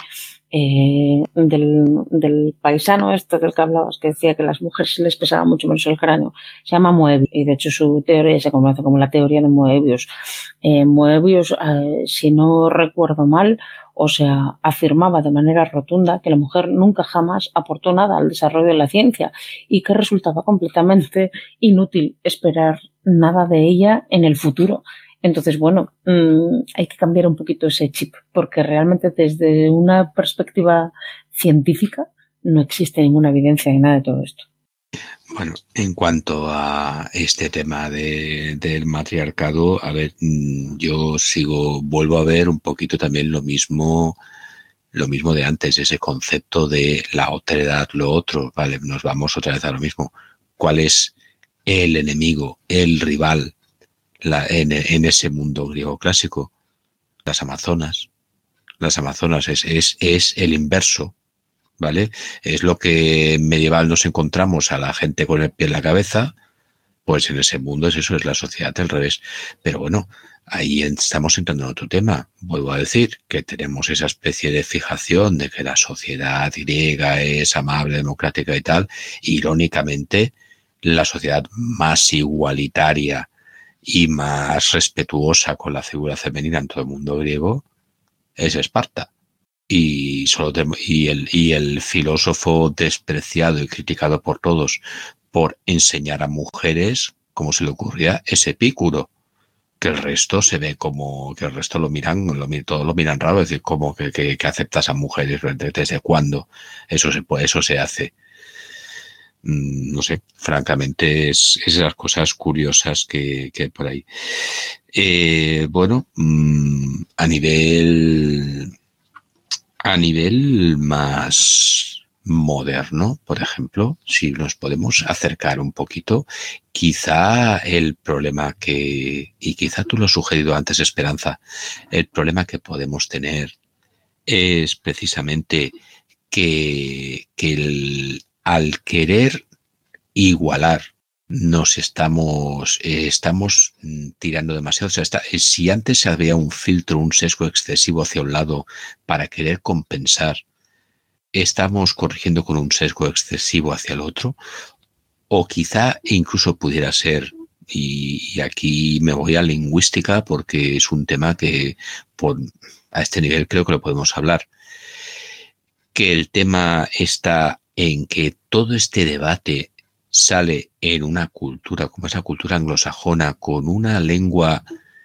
Speaker 3: Del paisano del que hablabas, que decía que a las mujeres les pesaba mucho menos el cráneo, se llama Moebius, y de hecho su teoría se conoce como la teoría de Moebius. Moebius, si no recuerdo mal, o sea, afirmaba de manera rotunda que la mujer nunca jamás aportó nada al desarrollo de la ciencia y que resultaba completamente inútil esperar nada de ella en el futuro. Entonces, bueno, hay que cambiar un poquito ese chip, porque realmente desde una perspectiva científica no existe ninguna evidencia de nada de todo esto.
Speaker 2: Bueno, en cuanto a este tema del matriarcado, a ver, yo vuelvo a ver un poquito también lo mismo de antes, ese concepto de la otredad, lo otro, vale, nos vamos otra vez a lo mismo. ¿Cuál es el enemigo, el rival en ese mundo griego clásico? Las Amazonas. Las Amazonas es el inverso, ¿vale? Es lo que en medieval nos encontramos a la gente con el pie en la cabeza, pues en ese mundo es la sociedad al revés. Pero bueno, ahí estamos entrando en otro tema. Vuelvo a decir que tenemos esa especie de fijación de que la sociedad griega es amable, democrática y tal. Irónicamente, la sociedad más igualitaria y más respetuosa con la figura femenina en todo el mundo griego es Esparta. Y el filósofo despreciado y criticado por todos por enseñar a mujeres, como se le ocurría, es Epicuro, que el resto se ve como, que el resto todos lo miran raro, es decir, como que aceptas a mujeres, ¿desde cuándo eso se hace? No sé, francamente es esas cosas curiosas que hay por ahí. Bueno, a nivel más moderno, por ejemplo, si nos podemos acercar un poquito, quizá el problema y quizá tú lo has sugerido antes, Esperanza, el problema que podemos tener es precisamente que al querer igualar nos estamos tirando demasiado. O sea, si antes había un filtro, un sesgo excesivo hacia un lado para querer compensar, estamos corrigiendo con un sesgo excesivo hacia el otro, o quizá incluso pudiera ser, y aquí me voy a lingüística porque es un tema que a este nivel creo que lo podemos hablar, que el tema está en que todo este debate sale en una cultura como esa cultura anglosajona, con una lengua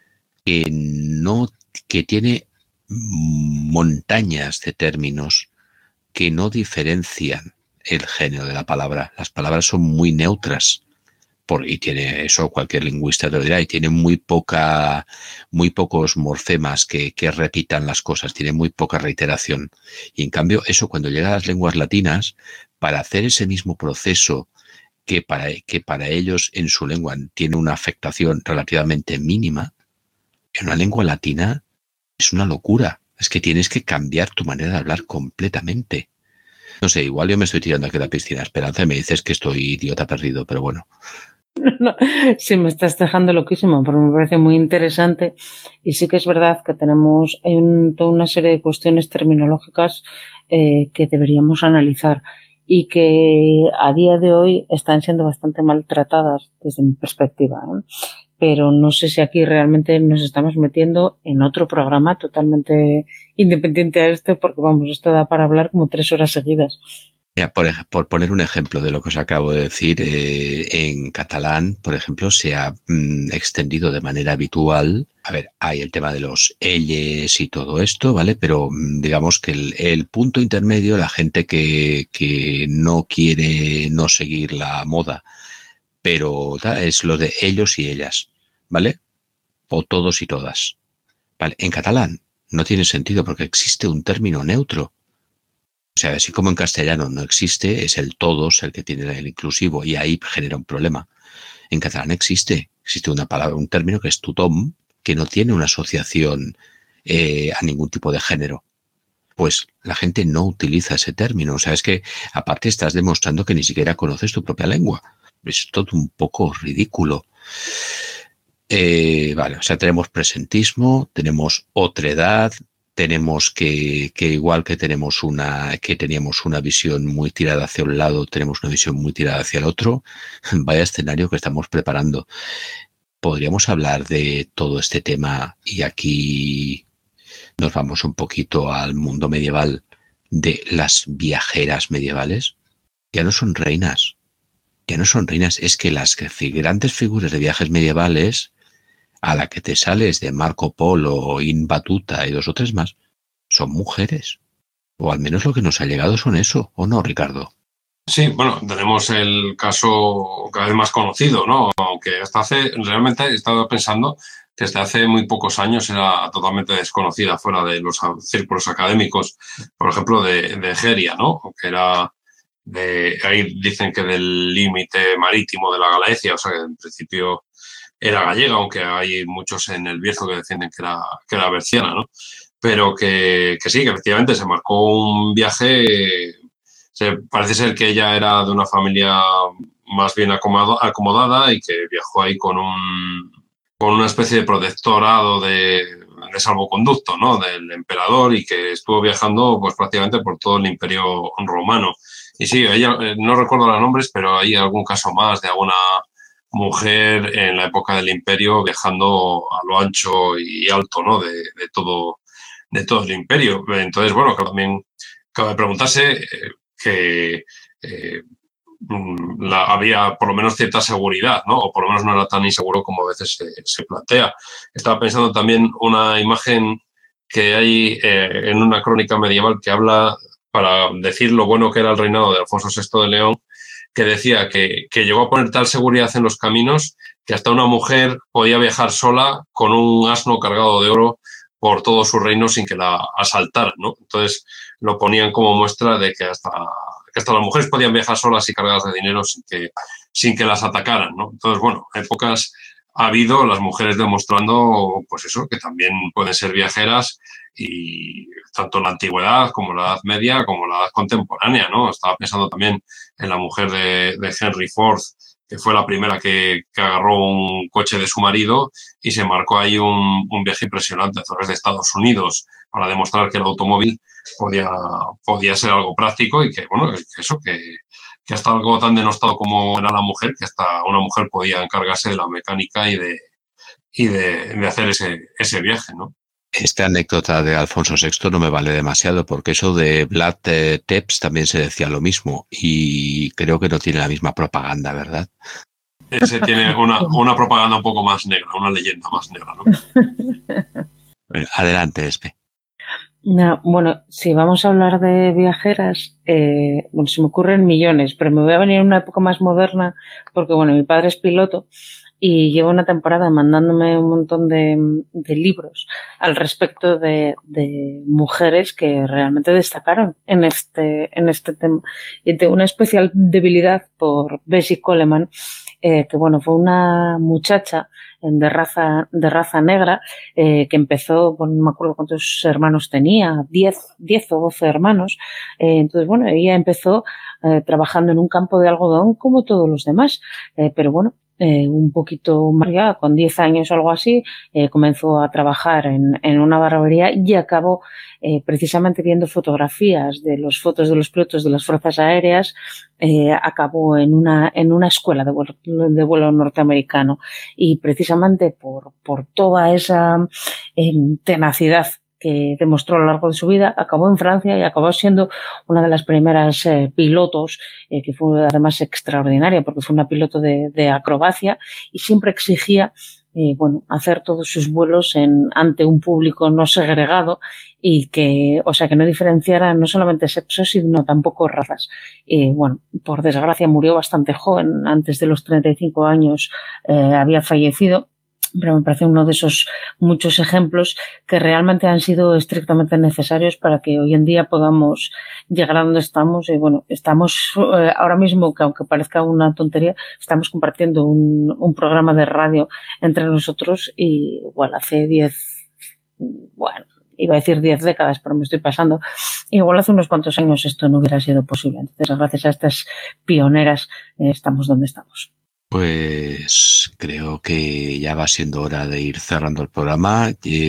Speaker 2: que tiene montañas de términos que no diferencian el género de la palabra. Las palabras son muy neutras. Y tiene eso, cualquier lingüista te lo dirá, y tiene muy pocos morfemas que repitan las cosas, tiene muy poca reiteración. Y en cambio, eso cuando llega a las lenguas latinas, para hacer ese mismo proceso que para ellos en su lengua tiene una afectación relativamente mínima, en una lengua latina es una locura. Es que tienes que cambiar tu manera de hablar completamente. No sé, igual yo me estoy tirando aquí a la piscina, Esperanza, y me dices que estoy idiota perdido, pero bueno.
Speaker 3: No, sí, me estás dejando loquísimo, pero me parece muy interesante y sí que es verdad que hay toda una serie de cuestiones terminológicas que deberíamos analizar y que a día de hoy están siendo bastante maltratadas desde mi perspectiva, ¿eh? Pero no sé si aquí realmente nos estamos metiendo en otro programa totalmente independiente a este, porque vamos, esto da para hablar como 3 horas seguidas.
Speaker 2: Ya, por poner un ejemplo de lo que os acabo de decir, en catalán, por ejemplo, se ha extendido de manera habitual. A ver, hay el tema de los elles y todo esto, ¿vale? Pero digamos que el punto intermedio, la gente que no quiere no seguir la moda, pero es lo de ellos y ellas, ¿vale? O todos y todas. Vale, en catalán no tiene sentido porque existe un término neutro. O sea, así como en castellano no existe, es el todos el que tiene el inclusivo y ahí genera un problema. En catalán existe una palabra, un término que es tothom, que no tiene una asociación a ningún tipo de género. Pues la gente no utiliza ese término. O sea, es que aparte estás demostrando que ni siquiera conoces tu propia lengua. Es todo un poco ridículo. Vale, o sea, tenemos presentismo, tenemos otredad, tenemos que igual que teníamos una visión muy tirada hacia un lado, tenemos una visión muy tirada hacia el otro. Vaya escenario que estamos preparando. Podríamos hablar de todo este tema y aquí nos vamos un poquito al mundo medieval de las viajeras medievales. Ya no son reinas, es que las grandes figuras de viajes medievales a la que te sales de Marco Polo, Ibn Batuta y 2 o 3 más, son mujeres. O al menos lo que nos ha llegado son eso, ¿o no, Ricardo?
Speaker 4: Sí, bueno, tenemos el caso cada vez más conocido, ¿no? Aunque realmente he estado pensando que desde hace muy pocos años era totalmente desconocida fuera de los círculos académicos, por ejemplo, de Egeria, ¿no? Que era ahí dicen que del límite marítimo de la Galaecia, o sea que en principio era gallega, aunque hay muchos en el Bierzo que defienden que era berciana, ¿no? Pero que sí, que efectivamente se marcó un viaje. Parece ser que ella era de una familia más bien acomodada y que viajó ahí con una especie de protectorado de salvoconducto, ¿no? Del emperador y que estuvo viajando pues prácticamente por todo el Imperio Romano. Y sí, ella, no recuerdo los nombres, pero hay algún caso más de alguna mujer en la época del Imperio viajando a lo ancho y alto, ¿no? De todo el Imperio. Entonces, bueno, que también cabe preguntarse que había por lo menos cierta seguridad, ¿no? O por lo menos no era tan inseguro como a veces se plantea. Estaba pensando también una imagen que hay en una crónica medieval que habla para decir lo bueno que era el reinado de Alfonso VI de León, que decía que llegó a poner tal seguridad en los caminos que hasta una mujer podía viajar sola con un asno cargado de oro por todo su reino sin que la asaltaran, ¿no? Entonces lo ponían como muestra de que hasta las mujeres podían viajar solas y cargadas de dinero sin que las atacaran, ¿no? Entonces, bueno, épocas ha habido las mujeres demostrando, pues eso, que también pueden ser viajeras, y tanto en la antigüedad como en la Edad Media como en la Edad Contemporánea, ¿no? Estaba pensando también en la mujer de Henry Ford, que fue la primera que agarró un coche de su marido y se marcó ahí un viaje impresionante a través de Estados Unidos para demostrar que el automóvil podía ser algo práctico y que, bueno, que hasta algo tan denostado como era la mujer, que hasta una mujer podía encargarse de la mecánica y de hacer ese viaje, ¿no?
Speaker 2: Esta anécdota de Alfonso VI no me vale demasiado, porque eso de Vlad Tepes también se decía lo mismo y creo que no tiene la misma propaganda, ¿verdad?
Speaker 4: Ese tiene una propaganda un poco más negra, una leyenda más negra, ¿no?
Speaker 2: Adelante, Espe.
Speaker 3: No, bueno, si vamos a hablar de viajeras, bueno, se me ocurren millones, pero me voy a venir en una época más moderna porque, bueno, mi padre es piloto y lleva una temporada mandándome un montón de libros al respecto de mujeres que realmente destacaron en este tema. Y tengo una especial debilidad por Bessie Coleman, que, bueno, fue una muchacha de raza negra, que empezó, bueno, no me acuerdo cuántos hermanos tenía, 10 o 12 hermanos. Entonces, bueno, ella empezó trabajando en un campo de algodón como todos los demás, pero bueno, un poquito más ya, con 10 años o algo así, comenzó a trabajar en una barbería y acabó precisamente viendo fotografías de los fotos de los pilotos de las fuerzas aéreas, acabó en una escuela de vuelo norteamericano, y precisamente por toda esa tenacidad que demostró a lo largo de su vida, acabó en Francia y acabó siendo una de las primeras pilotos, que fue además extraordinaria porque fue una piloto de acrobacia y siempre exigía bueno, hacer todos sus vuelos ante un público no segregado y que, o sea, que no diferenciara no solamente sexos, sino tampoco razas. Y bueno, por desgracia murió bastante joven, antes de los 35 años había fallecido. Pero me parece uno de esos muchos ejemplos que realmente han sido estrictamente necesarios para que hoy en día podamos llegar a donde estamos. Y bueno, estamos ahora mismo, que aunque parezca una tontería, estamos compartiendo un programa de radio entre nosotros, y igual hace 10, bueno, iba a decir 10 décadas, pero me estoy pasando, igual hace unos cuantos años esto no hubiera sido posible. Entonces, gracias a estas pioneras, estamos donde estamos.
Speaker 2: Pues creo que ya va siendo hora de ir cerrando el programa.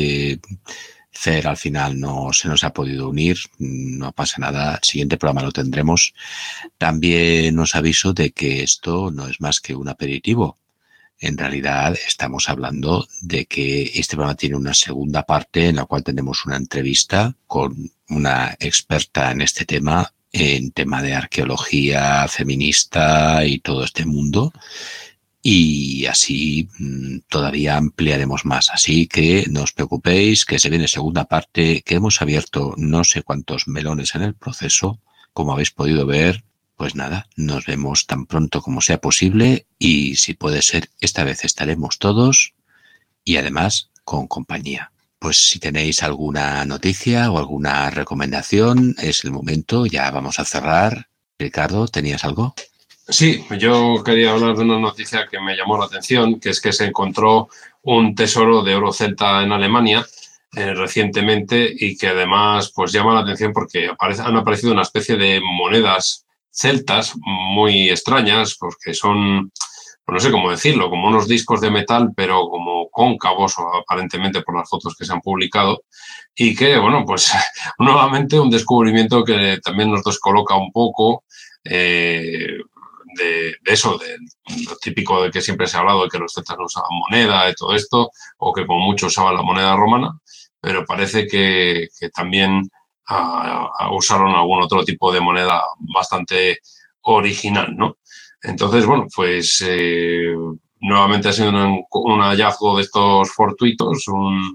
Speaker 2: Fer al final no se nos ha podido unir, no pasa nada, el siguiente programa lo tendremos. También os aviso de que esto no es más que un aperitivo. En realidad estamos hablando de que este programa tiene una segunda parte en la cual tenemos una entrevista con una experta en este tema, en tema de arqueología feminista y todo este mundo, y así todavía ampliaremos más. Así que no os preocupéis, que se viene segunda parte, que hemos abierto no sé cuántos melones en el proceso, como habéis podido ver. Pues nada, nos vemos tan pronto como sea posible, y si puede ser, esta vez estaremos todos y además con compañía. Pues si tenéis alguna noticia o alguna recomendación, es el momento, ya vamos a cerrar. Ricardo, ¿tenías algo?
Speaker 4: Sí, yo quería hablar de una noticia que me llamó la atención, que es que se encontró un tesoro de oro celta en Alemania recientemente, y que además pues llama la atención porque han aparecido una especie de monedas celtas muy extrañas, porque son, pues no sé cómo decirlo, como unos discos de metal, pero como cóncavos, aparentemente, por las fotos que se han publicado, y que, bueno, pues nuevamente un descubrimiento que también nos descoloca un poco de eso, de lo típico de que siempre se ha hablado de que los celtas no usaban moneda, de todo esto, o que como mucho usaban la moneda romana, pero parece que también usaron algún otro tipo de moneda bastante original, ¿no? Entonces, bueno, pues nuevamente ha sido un hallazgo de estos fortuitos,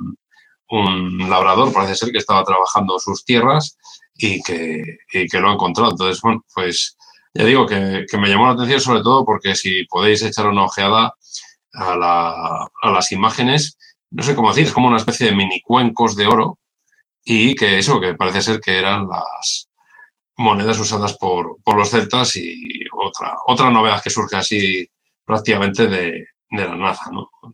Speaker 4: un labrador parece ser que estaba trabajando sus tierras y que lo ha encontrado. Entonces, bueno, pues ya digo que me llamó la atención, sobre todo porque si podéis echar una ojeada a las imágenes, no sé cómo decir, es como una especie de mini cuencos de oro, y que eso, que parece ser que eran las monedas usadas por los celtas, y otra novedad que surge así prácticamente de la nada, ¿no?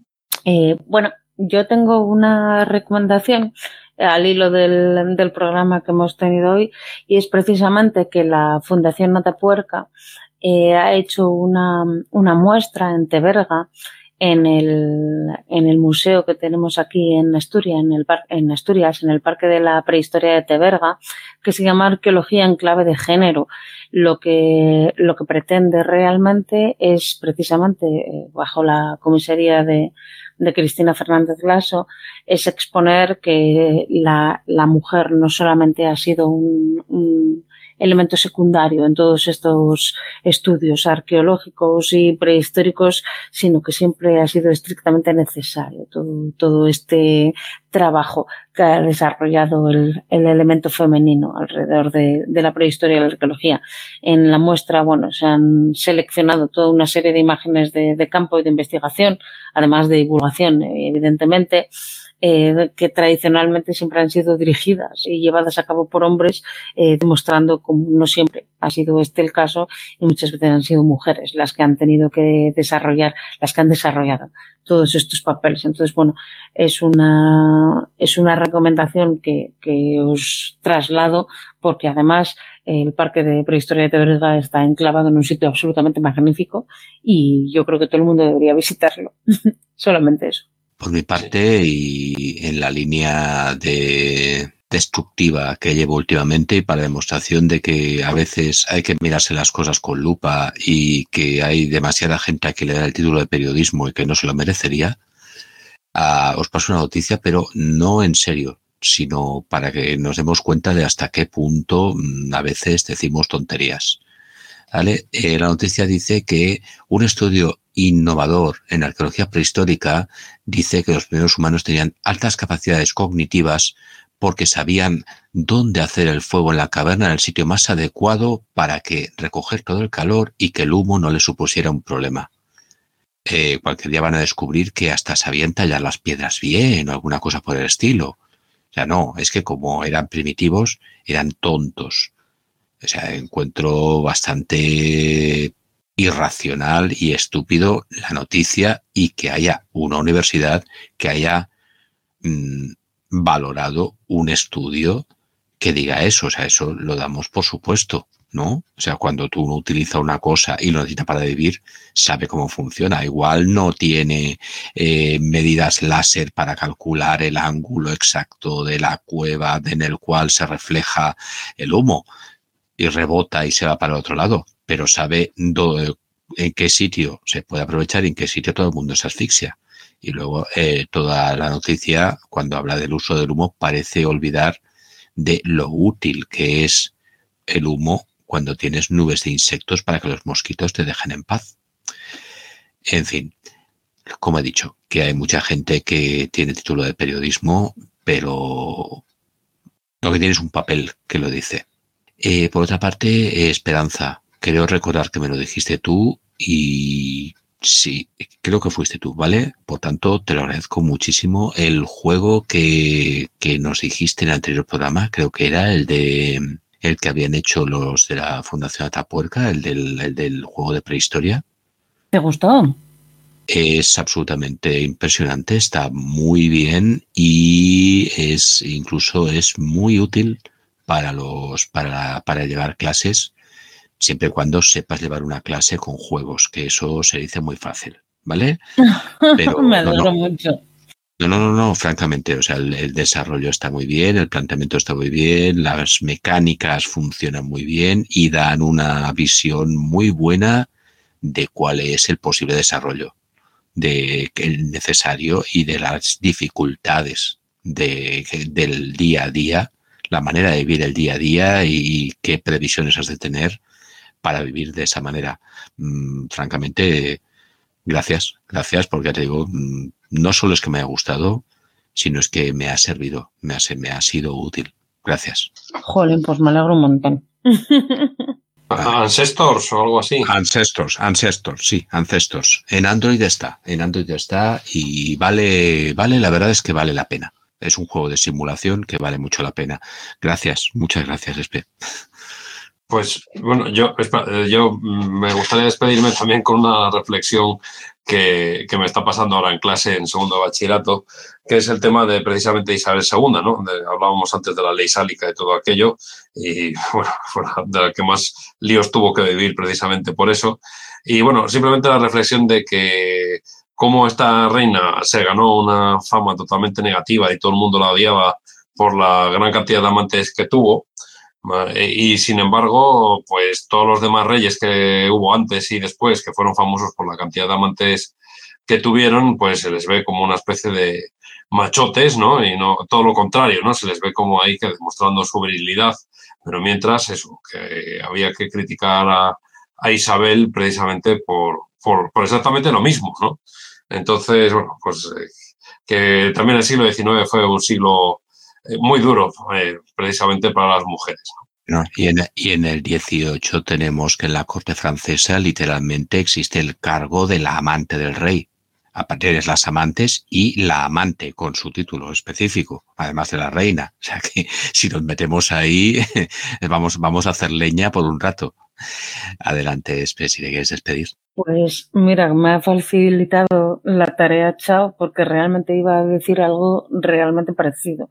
Speaker 3: Bueno, yo tengo una recomendación al hilo del programa que hemos tenido hoy, y es precisamente que la Fundación Atapuerca ha hecho una muestra en Teberga, en el museo que tenemos aquí en Asturias, en el Parque de la Prehistoria de Teberga, que se llama Arqueología en clave de género. Lo que pretende realmente es precisamente, bajo la comisaría de Cristina Fernández Lasso, es exponer que la mujer no solamente ha sido un elemento secundario en todos estos estudios arqueológicos y prehistóricos, sino que siempre ha sido estrictamente necesario todo este trabajo que ha desarrollado el elemento femenino alrededor de la prehistoria y la arqueología. En la muestra, bueno, se han seleccionado toda una serie de imágenes de campo y de investigación, además de divulgación, evidentemente, que tradicionalmente siempre han sido dirigidas y llevadas a cabo por hombres, demostrando como no siempre ha sido este el caso, y muchas veces han sido mujeres las que han tenido que desarrollar, las que han desarrollado todos estos papeles. Entonces, bueno, es una recomendación que os traslado, porque además el Parque de Prehistoria de Teberga está enclavado en un sitio absolutamente magnífico y yo creo que todo el mundo debería visitarlo. Solamente eso.
Speaker 2: Por mi parte, y en la línea destructiva que llevo últimamente, y para demostración de que a veces hay que mirarse las cosas con lupa y que hay demasiada gente a que le da el título de periodismo y que no se lo merecería, os paso una noticia, pero no en serio, sino para que nos demos cuenta de hasta qué punto a veces decimos tonterías. ¿Vale? La noticia dice que un estudio innovador en arqueología prehistórica dice que los primeros humanos tenían altas capacidades cognitivas porque sabían dónde hacer el fuego en la caverna en el sitio más adecuado para que recoger todo el calor y que el humo no les supusiera un problema. Cualquier día van a descubrir que hasta sabían tallar las piedras bien o alguna cosa por el estilo. O sea, no, es que como eran primitivos, eran tontos. O sea, encuentro bastante irracional y estúpido la noticia y que haya una universidad que haya valorado un estudio que diga eso. O sea, eso lo damos por supuesto, ¿no? O sea, cuando tú utiliza una cosa y lo necesita para vivir, sabe cómo funciona. Igual no tiene medidas láser para calcular el ángulo exacto de la cueva en el cual se refleja el humo y rebota y se va para el otro lado, pero sabe en qué sitio se puede aprovechar y en qué sitio todo el mundo se asfixia. Y luego toda la noticia, cuando habla del uso del humo, parece olvidar de lo útil que es el humo cuando tienes nubes de insectos para que los mosquitos te dejen en paz. En fin, como he dicho, que hay mucha gente que tiene título de periodismo, pero lo que tiene es un papel que lo dice. Por otra parte, Esperanza, creo recordar que me lo dijiste tú y sí, creo que fuiste tú, ¿vale? Por tanto, te lo agradezco muchísimo. El juego que nos dijiste en el anterior programa, creo que era el que habían hecho los de la Fundación Atapuerca, el del juego de prehistoria.
Speaker 3: ¿Te gustó?
Speaker 2: Es absolutamente impresionante, está muy bien y incluso es muy útil para llevar clases, siempre y cuando sepas llevar una clase con juegos, que eso se dice muy fácil, ¿vale? Pero
Speaker 3: me alegro mucho.
Speaker 2: No, francamente, o sea, el desarrollo está muy bien, el planteamiento está muy bien, las mecánicas funcionan muy bien y dan una visión muy buena de cuál es el posible desarrollo el necesario y de las dificultades del día a día, la manera de vivir el día a día y qué previsiones has de tener para vivir de esa manera. Francamente, gracias, porque ya te digo, no solo es que me haya gustado, sino es que me ha servido, me ha sido útil. Gracias.
Speaker 3: Jolín, pues me alegro un montón.
Speaker 4: Ancestors o algo así.
Speaker 2: Ancestors, sí, Ancestors. En Android está y vale, la verdad es que vale la pena. Es un juego de simulación que vale mucho la pena. Gracias, muchas gracias, Espe.
Speaker 4: Pues bueno, yo me gustaría despedirme también con una reflexión que me está pasando ahora en clase en segundo de bachillerato, que es el tema de precisamente Isabel II, ¿no? Hablábamos antes de la ley sálica y todo aquello, y bueno, fue de la que más líos tuvo que vivir precisamente por eso. Y bueno, simplemente la reflexión de que cómo esta reina se ganó una fama totalmente negativa y todo el mundo la odiaba por la gran cantidad de amantes que tuvo. Y sin embargo, pues todos los demás reyes que hubo antes y después, que fueron famosos por la cantidad de amantes que tuvieron, pues se les ve como una especie de machotes, ¿no? Y no todo lo contrario, ¿no? Se les ve como ahí que demostrando su virilidad. Pero mientras, eso, que había que criticar a Isabel precisamente por exactamente lo mismo, ¿no? Entonces, bueno, pues que también el siglo XIX fue un siglo muy duro precisamente para las mujeres, ¿no?
Speaker 2: Y en el 18 tenemos que en la corte francesa literalmente existe el cargo de la amante del rey. Aparte de las amantes y la amante con su título específico, además de la reina. O sea que si nos metemos ahí, vamos a hacer leña por un rato. Adelante, Espe, si te quieres despedir.
Speaker 3: Pues mira, me ha facilitado la tarea, Chao, porque realmente iba a decir algo realmente parecido.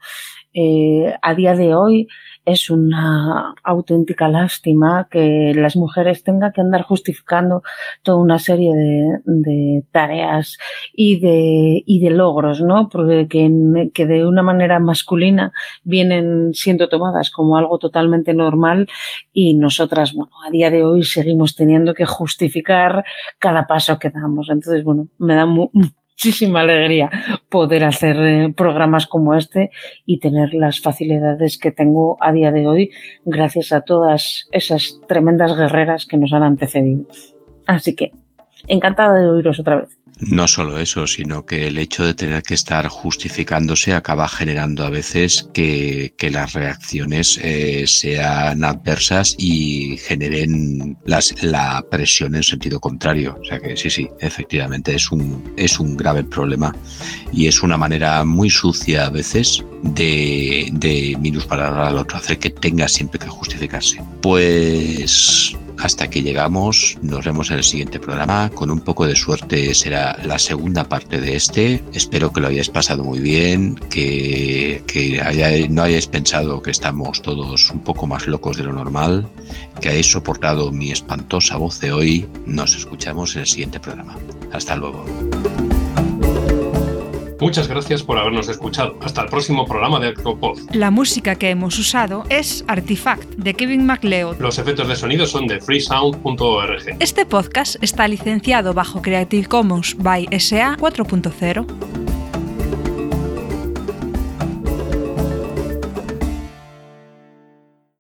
Speaker 3: A día de hoy es una auténtica lástima que las mujeres tengan que andar justificando toda una serie de tareas y de logros, ¿no? Porque que de una manera masculina vienen siendo tomadas como algo totalmente normal y nosotras, bueno, a día de hoy seguimos teniendo que justificar cada paso que damos. Entonces, bueno, me da muchísima alegría poder hacer programas como este y tener las facilidades que tengo a día de hoy gracias a todas esas tremendas guerreras que nos han antecedido. Así que, encantada de oíros otra vez.
Speaker 2: No solo eso, sino que el hecho de tener que estar justificándose acaba generando a veces que las reacciones sean adversas y generen la presión en sentido contrario. O sea que sí, efectivamente es un grave problema y es una manera muy sucia a veces de minusvalar al otro, hacer que tenga siempre que justificarse. Pues hasta aquí llegamos, nos vemos en el siguiente programa. Con un poco de suerte será la segunda parte de este. Espero que lo hayáis pasado muy bien, que no hayáis pensado que estamos todos un poco más locos de lo normal, que hayáis soportado mi espantosa voz de hoy. Nos escuchamos en el siguiente programa. Hasta luego.
Speaker 4: Muchas gracias por habernos escuchado. Hasta el próximo programa de Arcopod.
Speaker 1: La música que hemos usado es Artifact, de Kevin MacLeod.
Speaker 4: Los efectos de sonido son de freesound.org.
Speaker 1: Este podcast está licenciado bajo Creative Commons by SA 4.0.